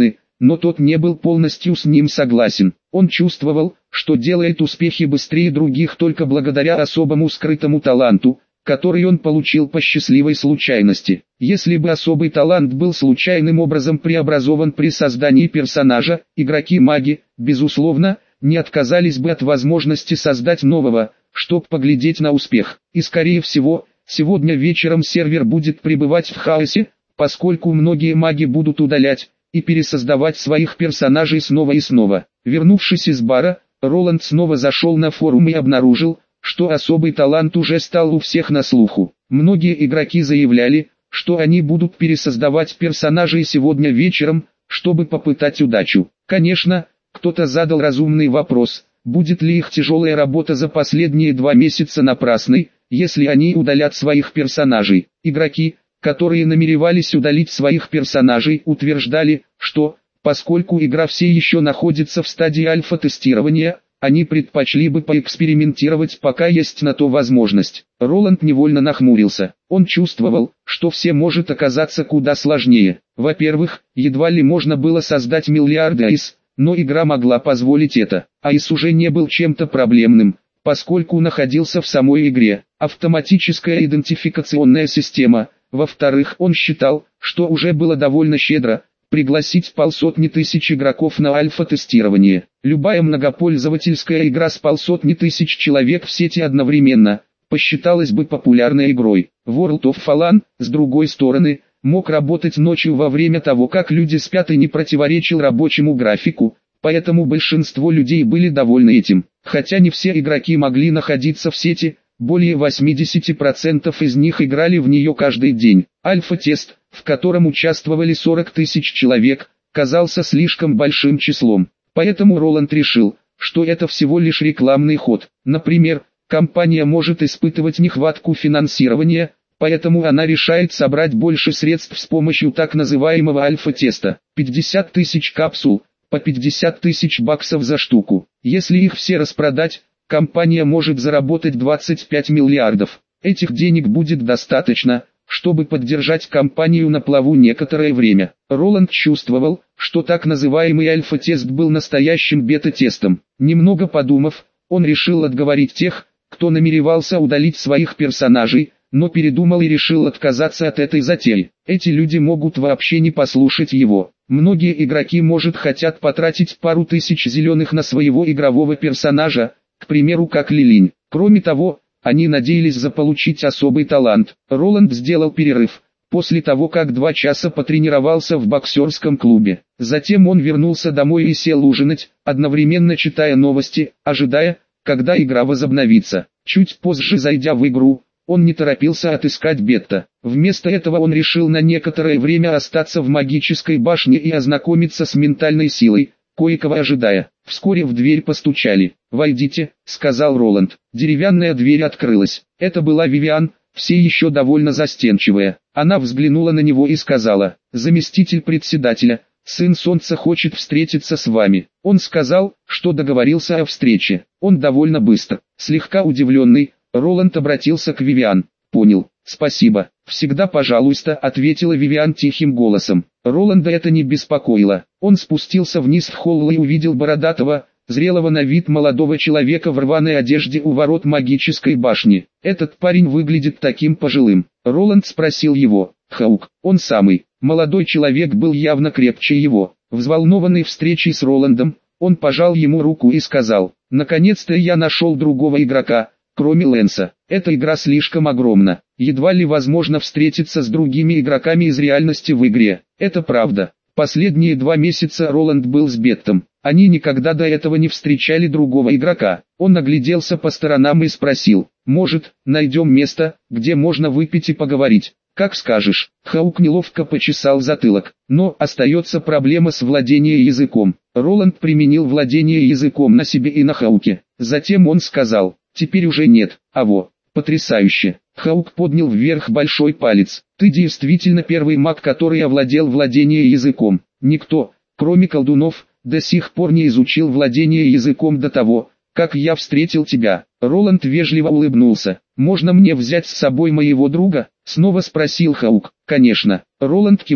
но тот не был полностью с ним согласен. Он чувствовал, что делает успехи быстрее других только благодаря особому скрытому таланту, который он получил по счастливой случайности. Если бы особый талант был случайным образом преобразован при создании персонажа, игроки-маги, безусловно, не отказались бы от возможности создать нового, чтобы поглядеть на успех. И скорее всего, сегодня вечером сервер будет пребывать в хаосе, поскольку многие маги будут удалять и пересоздавать своих персонажей снова и снова. Вернувшись из бара, Роланд снова зашел на форум и обнаружил, что особый талант уже стал у всех на слуху. Многие игроки заявляли, что они будут пересоздавать персонажей сегодня вечером, чтобы попытать удачу. Конечно, кто-то задал разумный вопрос, будет ли их тяжелая работа за последние два месяца напрасной, если они удалят своих персонажей. Игроки, которые намеревались удалить своих персонажей, утверждали, что, поскольку игра все еще находится в стадии альфа-тестирования, они предпочли бы поэкспериментировать, пока есть на то возможность. Роланд невольно нахмурился. Он чувствовал, что все может оказаться куда сложнее. Во-первых, едва ли можно было создать миллиарды АИС, но игра могла позволить это. АИС уже не был чем-то проблемным, поскольку находился в самой игре. Автоматическая идентификационная система. Во-вторых, он считал, что уже было довольно щедро пригласить полсотни тысяч игроков на альфа-тестирование. Любая многопользовательская игра с полсотни тысяч человек в сети одновременно посчиталась бы популярной игрой. World of Fallen, с другой стороны, мог работать ночью во время того, как люди спят, и не противоречил рабочему графику, поэтому большинство людей были довольны этим. Хотя не все игроки могли находиться в сети, более восьмидесяти процентов из них играли в нее каждый день. Альфа-тест, в котором участвовали сорок тысяч человек, казался слишком большим числом. Поэтому Роланд решил, что это всего лишь рекламный ход. Например, компания может испытывать нехватку финансирования, поэтому она решает собрать больше средств с помощью так называемого альфа-теста. пятьдесят тысяч капсул, по пятьдесят тысяч баксов за штуку. Если их все распродать, компания может заработать двадцать пять миллиардов. Этих денег будет достаточно, чтобы поддержать компанию на плаву некоторое время. Роланд чувствовал, что так называемый альфа-тест был настоящим бета-тестом. Немного подумав, он решил отговорить тех, кто намеревался удалить своих персонажей, но передумал и решил отказаться от этой затеи. Эти люди могут вообще не послушать его. Многие игроки, может, хотят потратить пару тысяч зеленых на своего игрового персонажа, к примеру, как Лилинь. Кроме того, они надеялись заполучить особый талант. Роланд сделал перерыв, после того как два часа потренировался в боксерском клубе. Затем он вернулся домой и сел ужинать, одновременно читая новости, ожидая, когда игра возобновится. Чуть позже, зайдя в игру, он не торопился отыскать Бетта. Вместо этого он решил на некоторое время остаться в магической башне и ознакомиться с ментальной силой, кое-кого ожидая. Вскоре в дверь постучали. «Войдите», — сказал Роланд. Деревянная дверь открылась. Это была Вивиан, все еще довольно застенчивая. Она взглянула на него и сказала: «Заместитель председателя, сын Солнца хочет встретиться с вами». Он сказал, что договорился о встрече. Он довольно быстро. Слегка удивленный, Роланд обратился к Вивиан. «Понял, спасибо. Всегда пожалуйста», — ответила Вивиан тихим голосом. Роланда это не беспокоило. Он спустился вниз в холл и увидел бородатого, зрелого на вид молодого человека в рваной одежде у ворот магической башни. «Этот парень выглядит таким пожилым». Роланд спросил его. «Хаук, он самый». Молодой человек был явно крепче его. Взволнованный встречей с Роландом, он пожал ему руку и сказал: «Наконец-то я нашел другого игрока, кроме Лэнса. Эта игра слишком огромна. Едва ли возможно встретиться с другими игроками из реальности в игре». Это правда. Последние два месяца Роланд был с Беттом. Они никогда до этого не встречали другого игрока. Он нагляделся по сторонам и спросил: «Может, найдем место, где можно выпить и поговорить?» «Как скажешь». Хаук неловко почесал затылок. Но остается проблема с владением языком. Роланд применил владение языком на себе и на Хауке. Затем он сказал: «Теперь уже нет». «Аво, потрясающе». Хаук поднял вверх большой палец. «Ты действительно первый маг, который овладел владением языком. Никто, кроме колдунов, до сих пор не изучил владение языком до того, как я встретил тебя». Роланд вежливо улыбнулся. «Можно мне взять с собой моего друга?» — снова спросил Хаук. «Конечно». Роланд кивнул.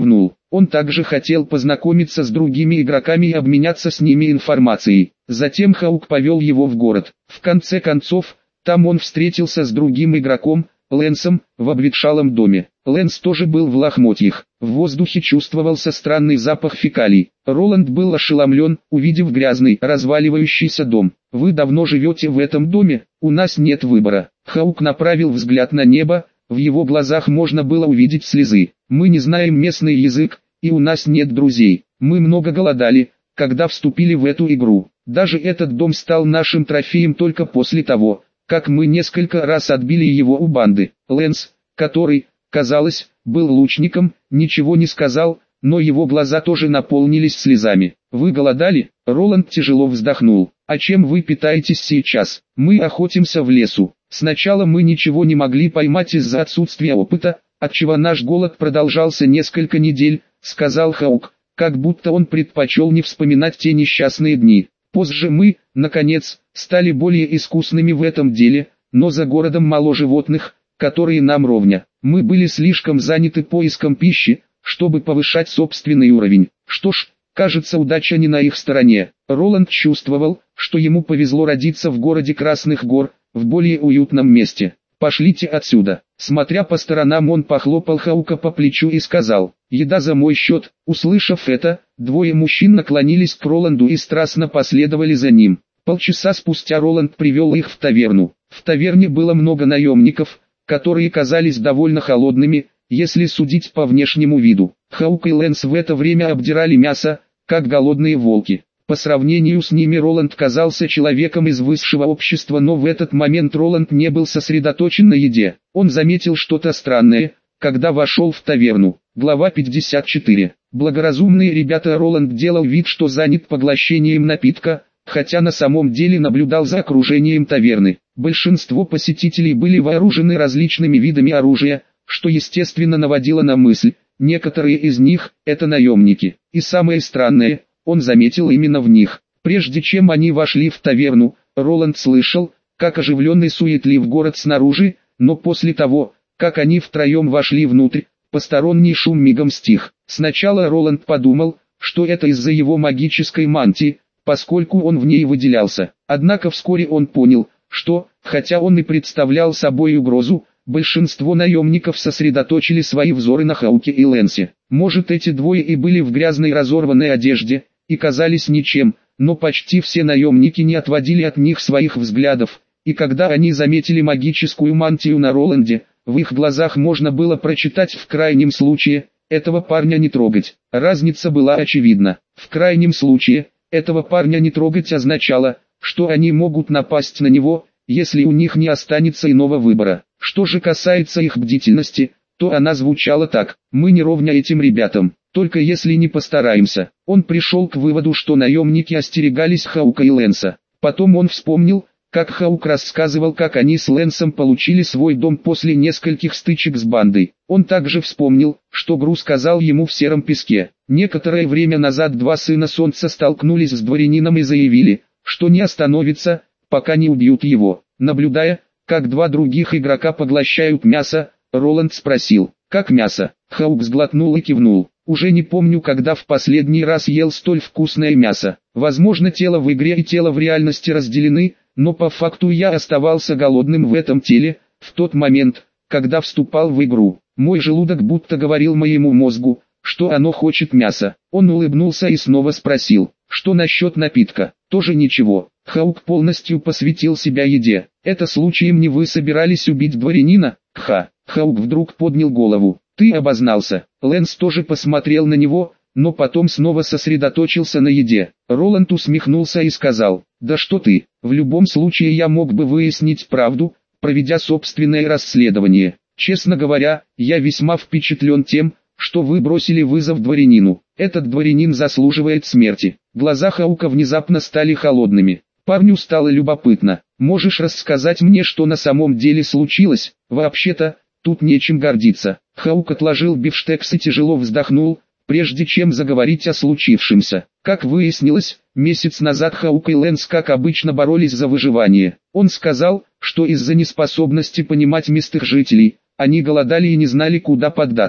Он также хотел познакомиться с другими игроками и обменяться с ними информацией. Затем Хаук повел его в город. В конце концов, там он встретился с другим игроком, Лэнсом, в обветшалом доме. Лэнс тоже был в лохмотьях. В воздухе чувствовался странный запах фекалий. Роланд был ошеломлен, увидев грязный, разваливающийся дом. «Вы давно живете в этом доме? У нас нет выбора». Хаук направил взгляд на небо, в его глазах можно было увидеть слезы. «Мы не знаем местный язык, и у нас нет друзей. Мы много голодали, когда вступили в эту игру. Даже этот дом стал нашим трофеем только после того, как мы несколько раз отбили его у банды». Лэнс, который, казалось, был лучником, ничего не сказал, но его глаза тоже наполнились слезами. «Вы голодали?» Роланд тяжело вздохнул. «А чем вы питаетесь сейчас?» «Мы охотимся в лесу. Сначала мы ничего не могли поймать из-за отсутствия опыта, отчего наш голод продолжался несколько недель», — сказал Хаук, как будто он предпочел не вспоминать те несчастные дни. «Позже мы, наконец, стали более искусными в этом деле, но за городом мало животных, которые нам ровня. Мы были слишком заняты поиском пищи, чтобы повышать собственный уровень. Что ж, кажется, удача не на их стороне». Роланд чувствовал, что ему повезло родиться в городе Красных гор, в более уютном месте. «Пошлите отсюда». Смотря по сторонам, он похлопал Хаука по плечу и сказал: «Еда за мой счет». Услышав это, двое мужчин наклонились к Роланду и страстно последовали за ним. Полчаса спустя Роланд привел их в таверну. В таверне было много наемников, которые казались довольно холодными, если судить по внешнему виду. Хаук и Лэнс в это время обдирали мясо, как голодные волки. По сравнению с ними Роланд казался человеком из высшего общества, но в этот момент Роланд не был сосредоточен на еде. Он заметил что-то странное, когда вошел в таверну. Глава пятьдесят четыре. Благоразумные ребята. Роланд делал вид, что занят поглощением напитка, хотя на самом деле наблюдал за окружением таверны. Большинство посетителей были вооружены различными видами оружия, что естественно наводило на мысль, некоторые из них – это наемники. И самое странное – он заметил именно в них. Прежде чем они вошли в таверну, Роланд слышал, как оживленно и суетлив город снаружи, но после того, как они втроем вошли внутрь, посторонний шум мигом стих. Сначала Роланд подумал, что это из-за его магической мантии, поскольку он в ней выделялся. Однако вскоре он понял, что, хотя он и представлял собой угрозу, большинство наемников сосредоточили свои взоры на Хауке и Лэнсе. Может, эти двое и были в грязной разорванной одежде, и казались ничем, но почти все наемники не отводили от них своих взглядов, и когда они заметили магическую мантию на Роланде, в их глазах можно было прочитать в крайнем случае, этого парня не трогать. Разница была очевидна. В крайнем случае, этого парня не трогать означало, что они могут напасть на него, если у них не останется иного выбора. Что же касается их бдительности, то она звучала так: «Мы не ровня этим ребятам, только если не постараемся». Он пришел к выводу, что наемники остерегались Хаука и Лэнса. Потом он вспомнил, как Хаук рассказывал, как они с Лэнсом получили свой дом после нескольких стычек с бандой. Он также вспомнил, что Гру сказал ему в сером песке. Некоторое время назад два сына солнца столкнулись с дворянином и заявили, что не остановятся, пока не убьют его. Наблюдая, как два других игрока поглощают мясо, Роланд спросил: «Как мясо?» Хаук сглотнул и кивнул. «Уже не помню, когда в последний раз ел столь вкусное мясо. Возможно, тело в игре и тело в реальности разделены, но по факту я оставался голодным в этом теле, в тот момент, когда вступал в игру. Мой желудок будто говорил моему мозгу, что оно хочет мяса». Он улыбнулся и снова спросил: «Что насчет напитка?» «Тоже ничего». Хаук полностью посвятил себя еде. «Это случаем не вы собирались убить дворянина?» «Кха». Хаук вдруг поднял голову. «Ты обознался». Лэнс тоже посмотрел на него, но потом снова сосредоточился на еде. Роланд усмехнулся и сказал: «Да что ты, в любом случае я мог бы выяснить правду, проведя собственное расследование. Честно говоря, я весьма впечатлен тем, что вы бросили вызов дворянину. Этот дворянин заслуживает смерти». Глаза Хаука внезапно стали холодными. Парню стало любопытно. «Можешь рассказать мне, что на самом деле случилось?» «Вообще-то, тут нечем гордиться». Хаук отложил бифштекс и тяжело вздохнул, прежде чем заговорить о случившемся. Как выяснилось, месяц назад Хаук и Лэнс как обычно боролись за выживание. Он сказал, что из-за неспособности понимать местных жителей, они голодали и не знали, куда поддаться.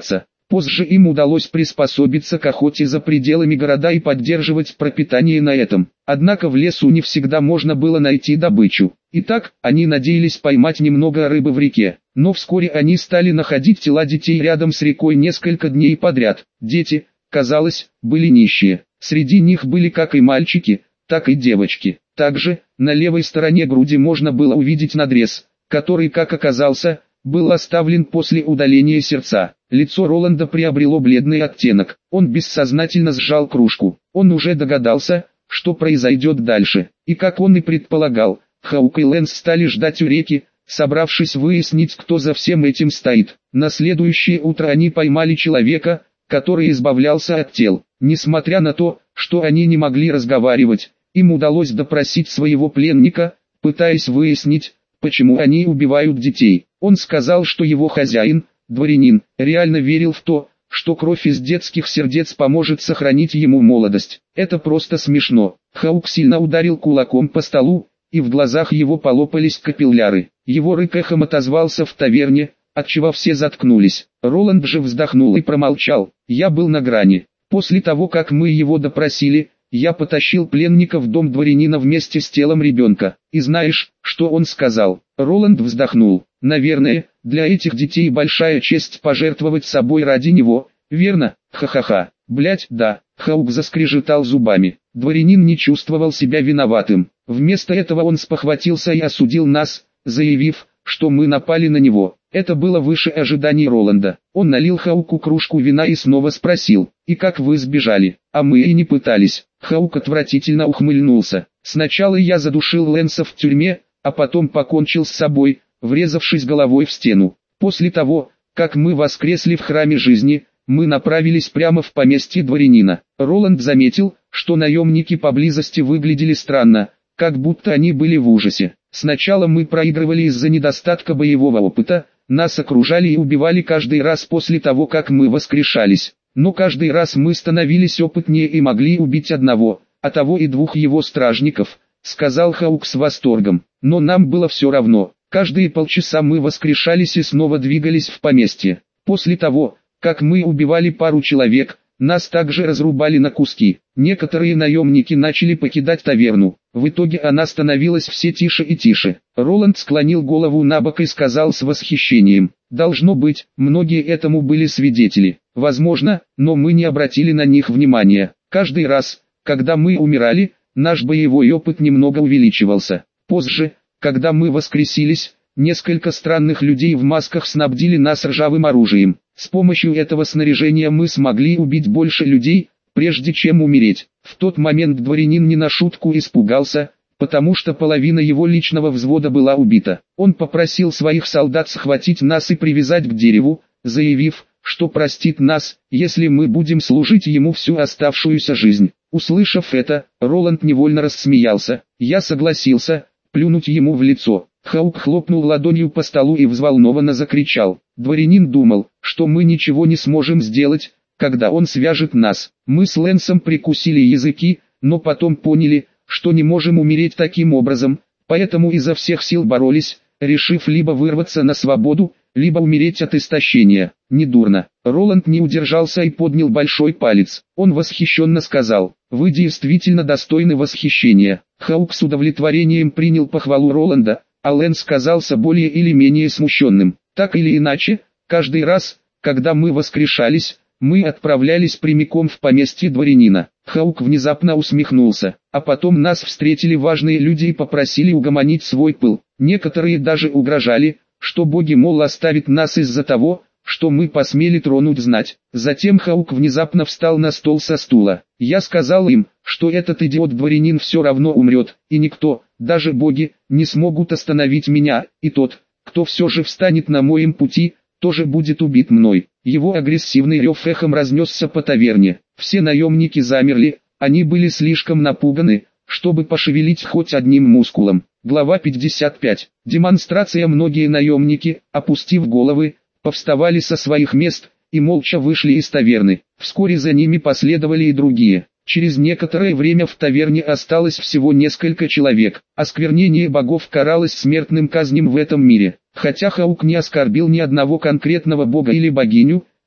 Позже им удалось приспособиться к охоте за пределами города и поддерживать пропитание на этом. Однако в лесу не всегда можно было найти добычу. Итак, они надеялись поймать немного рыбы в реке. Но вскоре они стали находить тела детей рядом с рекой несколько дней подряд. Дети, казалось, были нищие. Среди них были как и мальчики, так и девочки. Также, на левой стороне груди можно было увидеть надрез, который, как оказался, был оставлен после удаления сердца. Лицо Роланда приобрело бледный оттенок. Он бессознательно сжал кружку. Он уже догадался, что произойдет дальше. И как он и предполагал, Хаук и Лэнс стали ждать у реки, собравшись выяснить, кто за всем этим стоит. На следующее утро они поймали человека, который избавлялся от тел. Несмотря на то, что они не могли разговаривать, им удалось допросить своего пленника, пытаясь выяснить, почему они убивают детей. Он сказал, что его хозяин, дворянин, реально верил в то, что кровь из детских сердец поможет сохранить ему молодость. Это просто смешно. Хаук сильно ударил кулаком по столу, и в глазах его полопались капилляры. Его рык эхом отозвался в таверне, отчего все заткнулись. Роланд же вздохнул и промолчал. Я был на грани. После того, как мы его допросили, я потащил пленника в дом дворянина вместе с телом ребенка. И знаешь, что он сказал? Роланд вздохнул. Наверное, для этих детей большая честь пожертвовать собой ради него, верно? Ха-ха-ха. Блять, да. Хаук заскрежетал зубами. Дворянин не чувствовал себя виноватым. Вместо этого он спохватился и осудил нас, заявив, что мы напали на него. Это было выше ожиданий Роланда. Он налил Хауку кружку вина и снова спросил: «И как вы сбежали?» «А мы и не пытались». Хаук отвратительно ухмыльнулся. «Сначала я задушил Лэнса в тюрьме, а потом покончил с собой, врезавшись головой в стену. После того, как мы воскресли в храме жизни, мы направились прямо в поместье дворянина». Роланд заметил, что наемники поблизости выглядели странно, как будто они были в ужасе. «Сначала мы проигрывали из-за недостатка боевого опыта, нас окружали и убивали каждый раз после того, как мы воскрешались. Но каждый раз мы становились опытнее и могли убить одного, а того и двух его стражников», — сказал Хаук с восторгом. «Но нам было все равно. Каждые полчаса мы воскрешались и снова двигались в поместье. После того, как мы убивали пару человек, нас также разрубали на куски. Некоторые наемники начали покидать таверну. В итоге она становилась все тише и тише». Роланд склонил голову набок и сказал с восхищением: «Должно быть, многие этому были свидетели. Возможно, но мы не обратили на них внимания. Каждый раз, когда мы умирали, наш боевой опыт немного увеличивался. Позже, когда мы воскресились, несколько странных людей в масках снабдили нас ржавым оружием. С помощью этого снаряжения мы смогли убить больше людей, прежде чем умереть». В тот момент дворянин не на шутку испугался, потому что половина его личного взвода была убита. Он попросил своих солдат схватить нас и привязать к дереву, заявив, что простит нас, если мы будем служить ему всю оставшуюся жизнь. Услышав это, Роланд невольно рассмеялся. Я согласился плюнуть ему в лицо. Хаук хлопнул ладонью по столу и взволнованно закричал. Дворянин думал, что мы ничего не сможем сделать, когда он свяжет нас. Мы с Лэнсом прикусили языки, но потом поняли, что не можем умереть таким образом, поэтому изо всех сил боролись, решив либо вырваться на свободу, либо умереть от истощения. Недурно. Роланд не удержался и поднял большой палец. Он восхищенно сказал: «Вы действительно достойны восхищения». Хаук с удовлетворением принял похвалу Роланда, а Лэнс казался более или менее смущенным. Так или иначе, каждый раз, когда мы воскрешались, мы отправлялись прямиком в поместье дворянина. Хаук внезапно усмехнулся. А потом нас встретили важные люди и попросили угомонить свой пыл. Некоторые даже угрожали, что боги, мол, оставят нас из-за того, что мы посмели тронуть знать. Затем Хаук внезапно встал на стол со стула. Я сказал им, что этот идиот-дворянин все равно умрет, и никто, даже боги, не смогут остановить меня, и тот, кто все же встанет на моем пути, тоже будет убит мной. Его агрессивный рев эхом разнесся по таверне. Все наемники замерли, они были слишком напуганы, чтобы пошевелить хоть одним мускулом. Глава пятьдесят пять. Демонстрация. Многие наемники, опустив головы, повставали со своих мест и молча вышли из таверны. Вскоре за ними последовали и другие. Через некоторое время в таверне осталось всего несколько человек. Осквернение богов каралось смертным казнем в этом мире. Хотя Хаук не оскорбил ни одного конкретного бога или богиню,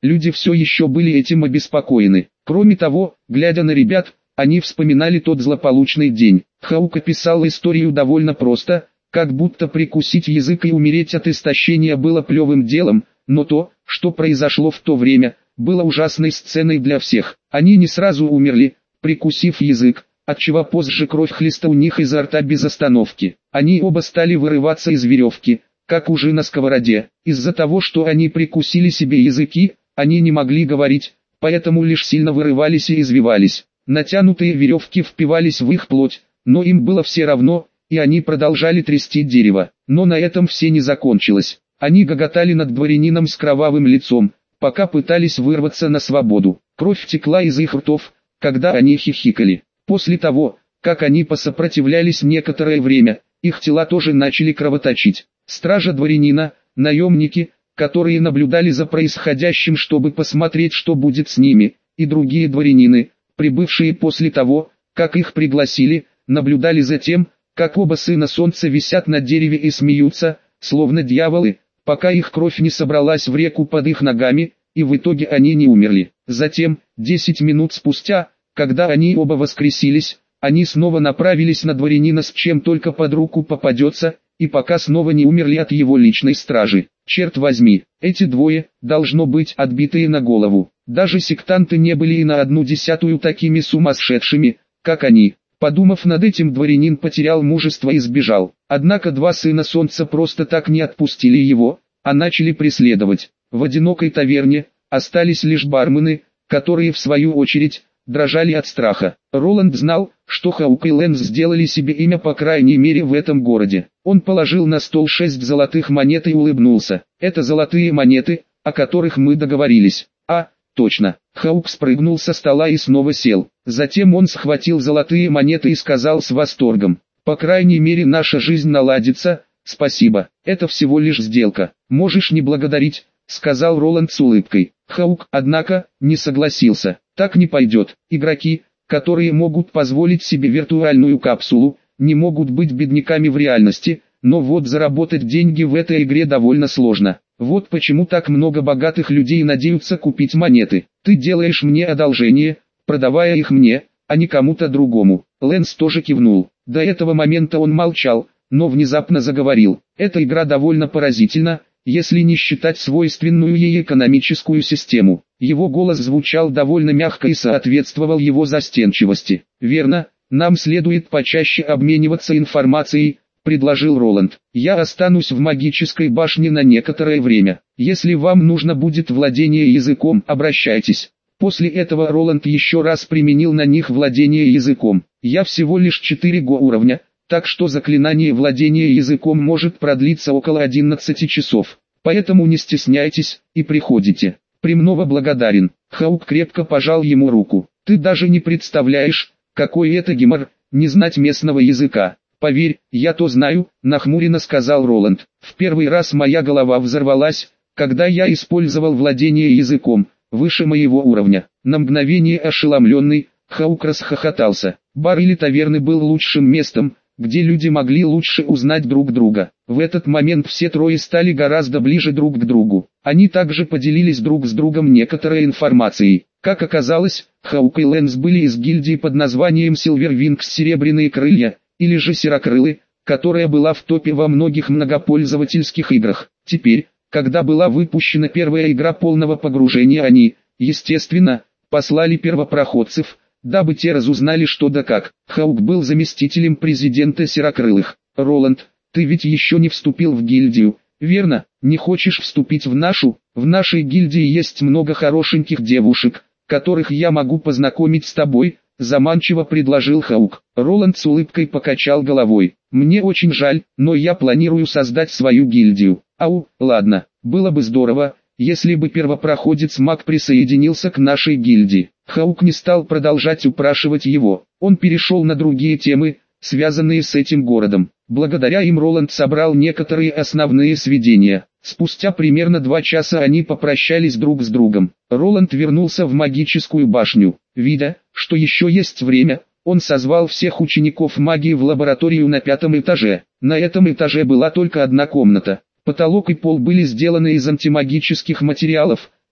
Люди все еще были этим обеспокоены. Кроме того, глядя на ребят, они вспоминали тот злополучный день. Хаук описал историю довольно просто, как будто прикусить язык и умереть от истощения было плевым делом, но то, что произошло в то время, было ужасной сценой для всех. Они не сразу умерли, прикусив язык, отчего позже кровь хлестала у них изо рта без остановки. Они оба стали вырываться из веревки, как ужи на сковороде. Из-за того, что они прикусили себе языки, они не могли говорить, поэтому лишь сильно вырывались и извивались. Натянутые веревки впивались в их плоть, но им было все равно, и они продолжали трясти дерево. Но на этом все не закончилось. Они гоготали над дворянином с кровавым лицом, пока пытались вырваться на свободу. Кровь текла из их ртов, когда они хихикали. После того, как они посопротивлялись некоторое время, их тела тоже начали кровоточить. Стража дворянина, наемники, которые наблюдали за происходящим, чтобы посмотреть, что будет с ними, и другие дворянины, прибывшие после того, как их пригласили, наблюдали за тем, как оба сына солнца висят на дереве и смеются, словно дьяволы, пока их кровь не собралась в реку под их ногами, и в итоге они не умерли. Затем, десять минут спустя, когда они оба воскресились, они снова направились на дворянина с чем только под руку попадется, и пока снова не умерли от его личной стражи. Черт возьми, эти двое, должно быть, отбитые на голову. Даже сектанты не были и на одну десятую такими сумасшедшими, как они. Подумав над этим, дворянин потерял мужество и сбежал. Однако два сына солнца просто так не отпустили его, а начали преследовать. В одинокой таверне остались лишь бармены, которые в свою очередь дрожали от страха. Роланд знал, что Хаук и Лэнс сделали себе имя по крайней мере в этом городе. Он положил на стол шесть золотых монет и улыбнулся. Это золотые монеты, о которых мы договорились. А, точно. Хаук спрыгнул со стола и снова сел. Затем он схватил золотые монеты и сказал с восторгом: «По крайней мере наша жизнь наладится, спасибо. Это всего лишь сделка. Можешь не благодарить», — сказал Роланд с улыбкой. Хаук, однако, не согласился. «Так не пойдет. Игроки, которые могут позволить себе виртуальную капсулу, не могут быть бедняками в реальности, но вот заработать деньги в этой игре довольно сложно. Вот почему так много богатых людей надеются купить монеты. Ты делаешь мне одолжение, продавая их мне, а не кому-то другому». Лэнс тоже кивнул. До этого момента он молчал, но внезапно заговорил. «Эта игра довольно поразительна, если не считать свойственную ей экономическую систему». Его голос звучал довольно мягко и соответствовал его застенчивости. «Верно, нам следует почаще обмениваться информацией», — предложил Роланд. «Я останусь в магической башне на некоторое время. Если вам нужно будет владение языком, обращайтесь». После этого Роланд еще раз применил на них владение языком. «Я всего лишь четыре го уровня, так что заклинание владения языком может продлиться около одиннадцати часов. Поэтому не стесняйтесь и приходите. Премного благодарен». Хаук крепко пожал ему руку. «Ты даже не представляешь, какой это гемор, не знать местного языка». «Поверь, я то знаю», — нахмуренно сказал Роланд. «В первый раз моя голова взорвалась, когда я использовал владение языком, выше моего уровня». На мгновение ошеломленный, Хаук расхохотался. Бар или таверны был лучшим местом, где люди могли лучше узнать друг друга. В этот момент все трое стали гораздо ближе друг к другу. Они также поделились друг с другом некоторой информацией. Как оказалось, Хаук и Лэнс были из гильдии под названием Силвервингс «Серебряные крылья», или же «Серокрылы», которая была в топе во многих многопользовательских играх. Теперь, когда была выпущена первая игра полного погружения, они, естественно, послали первопроходцев, дабы те разузнали что да как. Хаук был заместителем президента Серокрылых. «Роланд, ты ведь еще не вступил в гильдию, верно? Не хочешь вступить в нашу? В нашей гильдии есть много хорошеньких девушек, которых я могу познакомить с тобой», — заманчиво предложил Хаук. Роланд с улыбкой покачал головой. «Мне очень жаль, но я планирую создать свою гильдию». «Ау, ладно, было бы здорово, если бы первопроходец Маг присоединился к нашей гильдии». Хаук не стал продолжать упрашивать его. Он перешел на другие темы, связанные с этим городом. Благодаря им Роланд собрал некоторые основные сведения. Спустя примерно два часа они попрощались друг с другом. Роланд вернулся в магическую башню. Видя, что еще есть время, он созвал всех учеников магии в лабораторию на пятом этаже. На этом этаже была только одна комната. Потолок и пол были сделаны из антимагических материалов,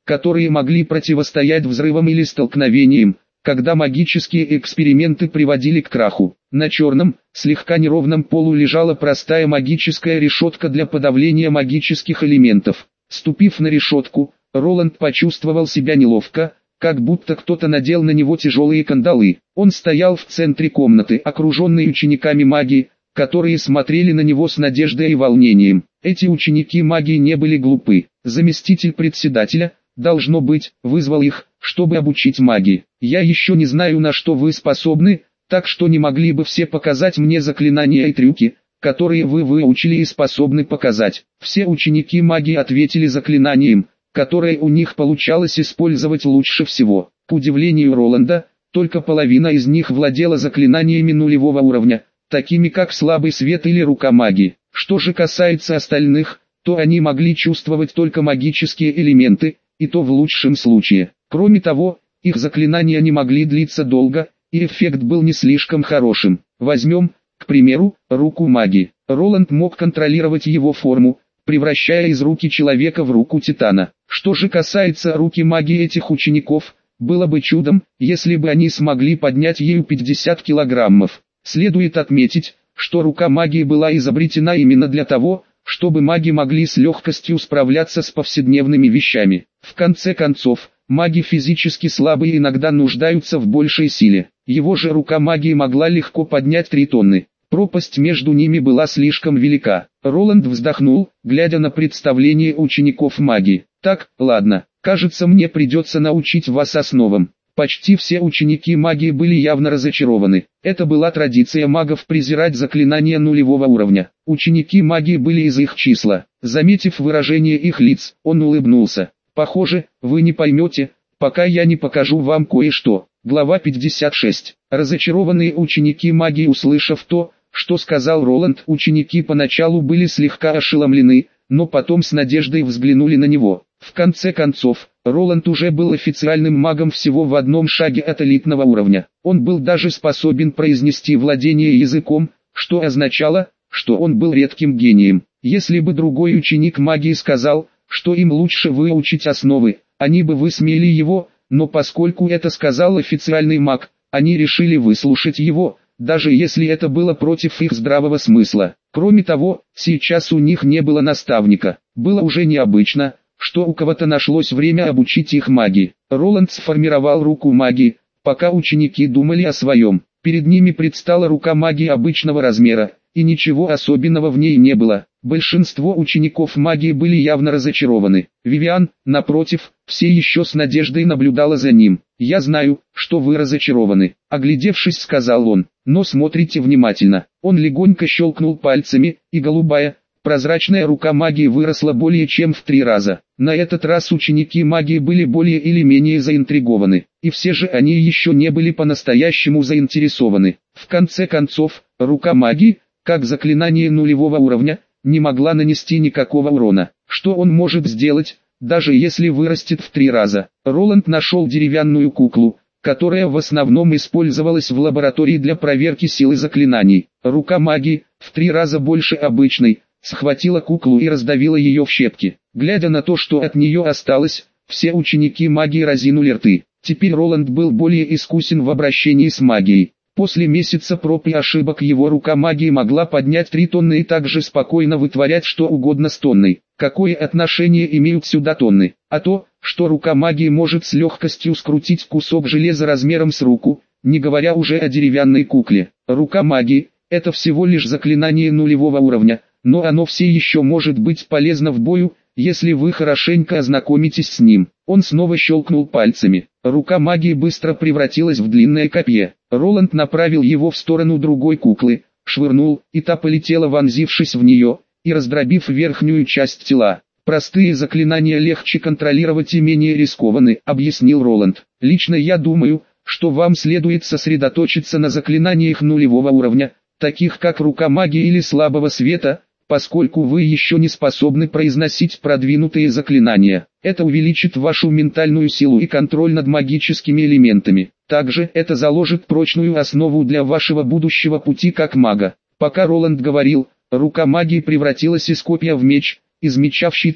которые могли противостоять взрывам или столкновениям, когда магические эксперименты приводили к краху. На черном, слегка неровном полу лежала простая магическая решетка для подавления магических элементов. Ступив на решетку, Роланд почувствовал себя неловко, как будто кто-то надел на него тяжелые кандалы. Он стоял в центре комнаты, окруженный учениками магии, которые смотрели на него с надеждой и волнением. Эти ученики магии не были глупы. Заместитель председателя, должно быть, вызвал их, чтобы обучить магии. «Я еще не знаю, на что вы способны, так что не могли бы все показать мне заклинания и трюки, которые вы выучили и способны показать». Все ученики магии ответили заклинанием, которое у них получалось использовать лучше всего. К удивлению Роланда, только половина из них владела заклинаниями нулевого уровня, такими как слабый свет или рука магии. Что же касается остальных, то они могли чувствовать только магические элементы, и то в лучшем случае. Кроме того, их заклинания не могли длиться долго, и эффект был не слишком хорошим. Возьмем, к примеру, руку магии. Роланд мог контролировать его форму, превращая из руки человека в руку титана. Что же касается руки магии этих учеников, было бы чудом, если бы они смогли поднять ею пятьдесят килограммов. Следует отметить, что рука магии была изобретена именно для того, чтобы маги могли с легкостью справляться с повседневными вещами. В конце концов, маги физически слабые иногда нуждаются в большей силе. Его же рука магии могла легко поднять три тонны. Пропасть между ними была слишком велика. Роланд вздохнул, глядя на представление учеников магии. «Так, ладно, кажется, мне придется научить вас основам». Почти все ученики магии были явно разочарованы. Это была традиция магов презирать заклинания нулевого уровня. Ученики магии были из их числа. Заметив выражение их лиц, он улыбнулся. «Похоже, вы не поймете, пока я не покажу вам кое-что». Глава пятьдесят шесть. Разочарованные ученики магии, услышав то, что сказал Роланд, ученики поначалу были слегка ошеломлены, но потом с надеждой взглянули на него. В конце концов, Роланд уже был официальным магом всего в одном шаге от элитного уровня. Он был даже способен произнести владение языком, что означало, что он был редким гением. Если бы другой ученик магии сказал, что им лучше выучить основы, они бы высмеяли его, но поскольку это сказал официальный маг, они решили выслушать его, даже если это было против их здравого смысла. Кроме того, сейчас у них не было наставника. Было уже необычно, что у кого-то нашлось время обучить их магии. Роланд сформировал руку магии, пока ученики думали о своем. Перед ними предстала рука магии обычного размера, и ничего особенного в ней не было. Большинство учеников магии были явно разочарованы. Вивиан, напротив, все еще с надеждой наблюдала за ним. «Я знаю, что вы разочарованы», — оглядевшись, сказал он, — «но смотрите внимательно». Он легонько щелкнул пальцами, и голубая, прозрачная рука магии выросла более чем в три раза. На этот раз ученики магии были более или менее заинтригованы, и все же они еще не были по-настоящему заинтересованы. В конце концов, рука магии, как заклинание нулевого уровня, не могла нанести никакого урона. Что он может сделать, даже если вырастет в три раза? Роланд нашел деревянную куклу, которая в основном использовалась в лаборатории для проверки силы заклинаний. Рука магии, в три раза больше обычной, схватила куклу и раздавила ее в щепки. Глядя на то, что от нее осталось, все ученики магии разинули рты. Теперь Роланд был более искусен в обращении с магией. После месяца проб и ошибок его рука магии могла поднять три тонны и также спокойно вытворять что угодно с тонной. Какое отношение имеют сюда тонны? А то, что рука магии может с легкостью скрутить кусок железа размером с руку, не говоря уже о деревянной кукле. Рука магии – это всего лишь заклинание нулевого уровня, но оно все еще может быть полезно в бою, если вы хорошенько ознакомитесь с ним. Он снова щелкнул пальцами. Рука магии быстро превратилась в длинное копье. Роланд направил его в сторону другой куклы, швырнул, и та полетела, вонзившись в нее, и раздробив верхнюю часть тела. «Простые заклинания легче контролировать и менее рискованы», — объяснил Роланд. «Лично я думаю, что вам следует сосредоточиться на заклинаниях нулевого уровня, таких как рука магии или слабого света, поскольку вы еще не способны произносить продвинутые заклинания. Это увеличит вашу ментальную силу и контроль над магическими элементами. Также это заложит прочную основу для вашего будущего пути как мага». Пока Роланд говорил, рука магии превратилась из копья в меч, из меча в щиты,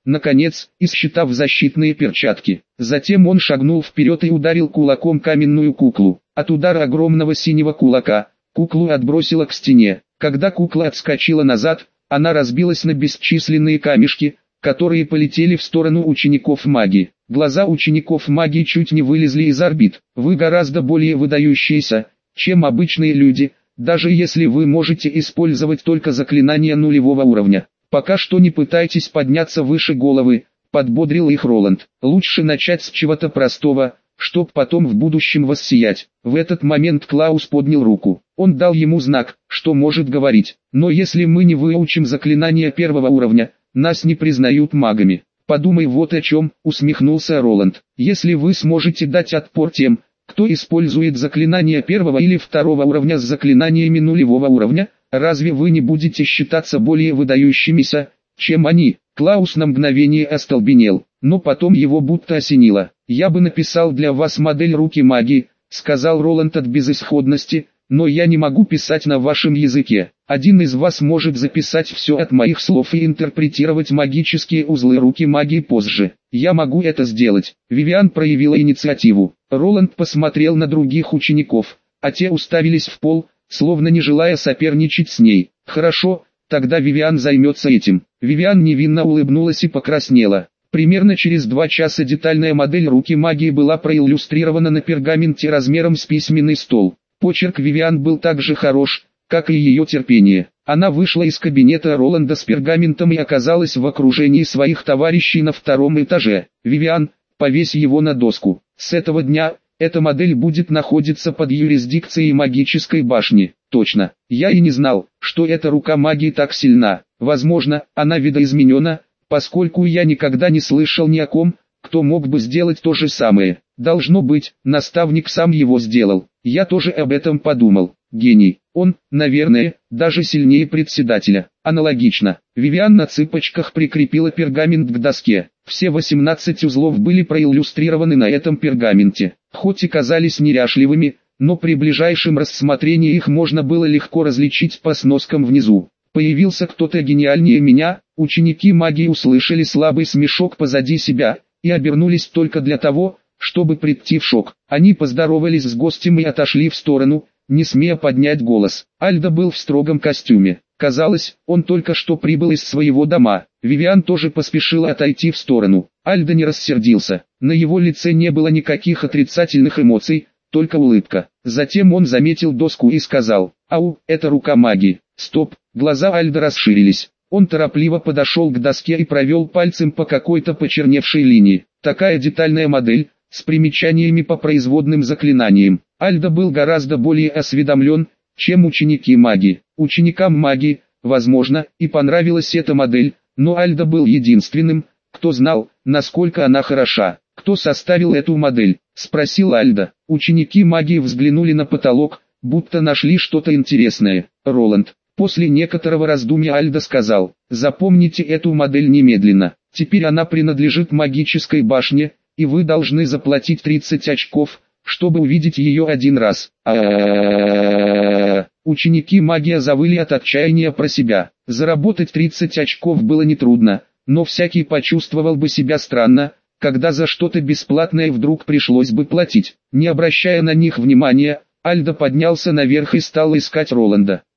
наконец, и считав защитные перчатки. Затем он шагнул вперед и ударил кулаком каменную куклу. От удара огромного синего кулака, куклу отбросило к стене. Когда кукла отскочила назад, она разбилась на бесчисленные камешки, которые полетели в сторону учеников магии. Глаза учеников магии чуть не вылезли из орбит. Вы гораздо более выдающиеся, чем обычные люди, даже если вы можете использовать только заклинания нулевого уровня. Пока что не пытайтесь подняться выше головы, подбодрил их Роланд. Лучше начать с чего-то простого, чтоб потом в будущем воссиять. В этот момент Клаус поднял руку. Он дал ему знак, что может говорить. Но если мы не выучим заклинания первого уровня, нас не признают магами. Подумай вот о чем, усмехнулся Роланд. Если вы сможете дать отпор тем, кто использует заклинания первого или второго уровня с заклинаниями нулевого уровня, разве вы не будете считаться более выдающимися, чем они? Клаус на мгновение остолбенел, но потом его будто осенило. «Я бы написал для вас модель руки магии», — сказал Роланд от безысходности, «но я не могу писать на вашем языке. Один из вас может записать все от моих слов и интерпретировать магические узлы руки магии позже. Я могу это сделать». Вивиан проявила инициативу. Роланд посмотрел на других учеников, а те уставились в пол, словно не желая соперничать с ней. «Хорошо, тогда Вивиан займется этим». Вивиан невинно улыбнулась и покраснела. Примерно через два часа детальная модель руки магии была проиллюстрирована на пергаменте размером с письменный стол. Почерк Вивиан был так же хорош, как и ее терпение. Она вышла из кабинета Роланда с пергаментом и оказалась в окружении своих товарищей на втором этаже. «Вивиан, повесь его на доску. С этого дня эта модель будет находиться под юрисдикцией магической башни». «Точно. Я и не знал, что эта рука магии так сильна. Возможно, она видоизменена, поскольку я никогда не слышал ни о ком, кто мог бы сделать то же самое. Должно быть, наставник сам его сделал. Я тоже об этом подумал. Гений. Он, наверное, даже сильнее председателя». Аналогично. Вивиан на цыпочках прикрепила пергамент к доске. Все восемнадцать узлов были проиллюстрированы на этом пергаменте. Хоть и казались неряшливыми, но при ближайшем рассмотрении их можно было легко различить по сноскам внизу. Появился кто-то гениальнее меня. Ученики магии услышали слабый смешок позади себя и обернулись только для того, чтобы прийти в шок. Они поздоровались с гостем и отошли в сторону, не смея поднять голос. Альдо был в строгом костюме. Казалось, он только что прибыл из своего дома. Вивиан тоже поспешила отойти в сторону. Альдо не рассердился. На его лице не было никаких отрицательных эмоций, только улыбка. Затем он заметил доску и сказал: «Ау, это рука магии». Стоп, глаза Альдо расширились. Он торопливо подошел к доске и провел пальцем по какой-то почерневшей линии. Такая детальная модель, с примечаниями по производным заклинаниям. Альдо был гораздо более осведомлен, чем ученики магии. Ученикам магии, возможно, и понравилась эта модель, но Альдо был единственным, кто знал, насколько она хороша. «Кто составил эту модель?» — спросил Альдо. Ученики магии взглянули на потолок, будто нашли что-то интересное. «Роланд». После некоторого раздумья Альдо сказал: «Запомните эту модель немедленно. Теперь она принадлежит магической башне, и вы должны заплатить тридцать очков, чтобы увидеть ее один раз». А-а-а-а-а-а. Ученики магии завыли от отчаяния про себя. Заработать тридцать очков было нетрудно, но всякий почувствовал бы себя странно, когда за что-то бесплатное вдруг пришлось бы платить. Не обращая на них внимания, Альдо поднялся наверх и стал искать Роланда.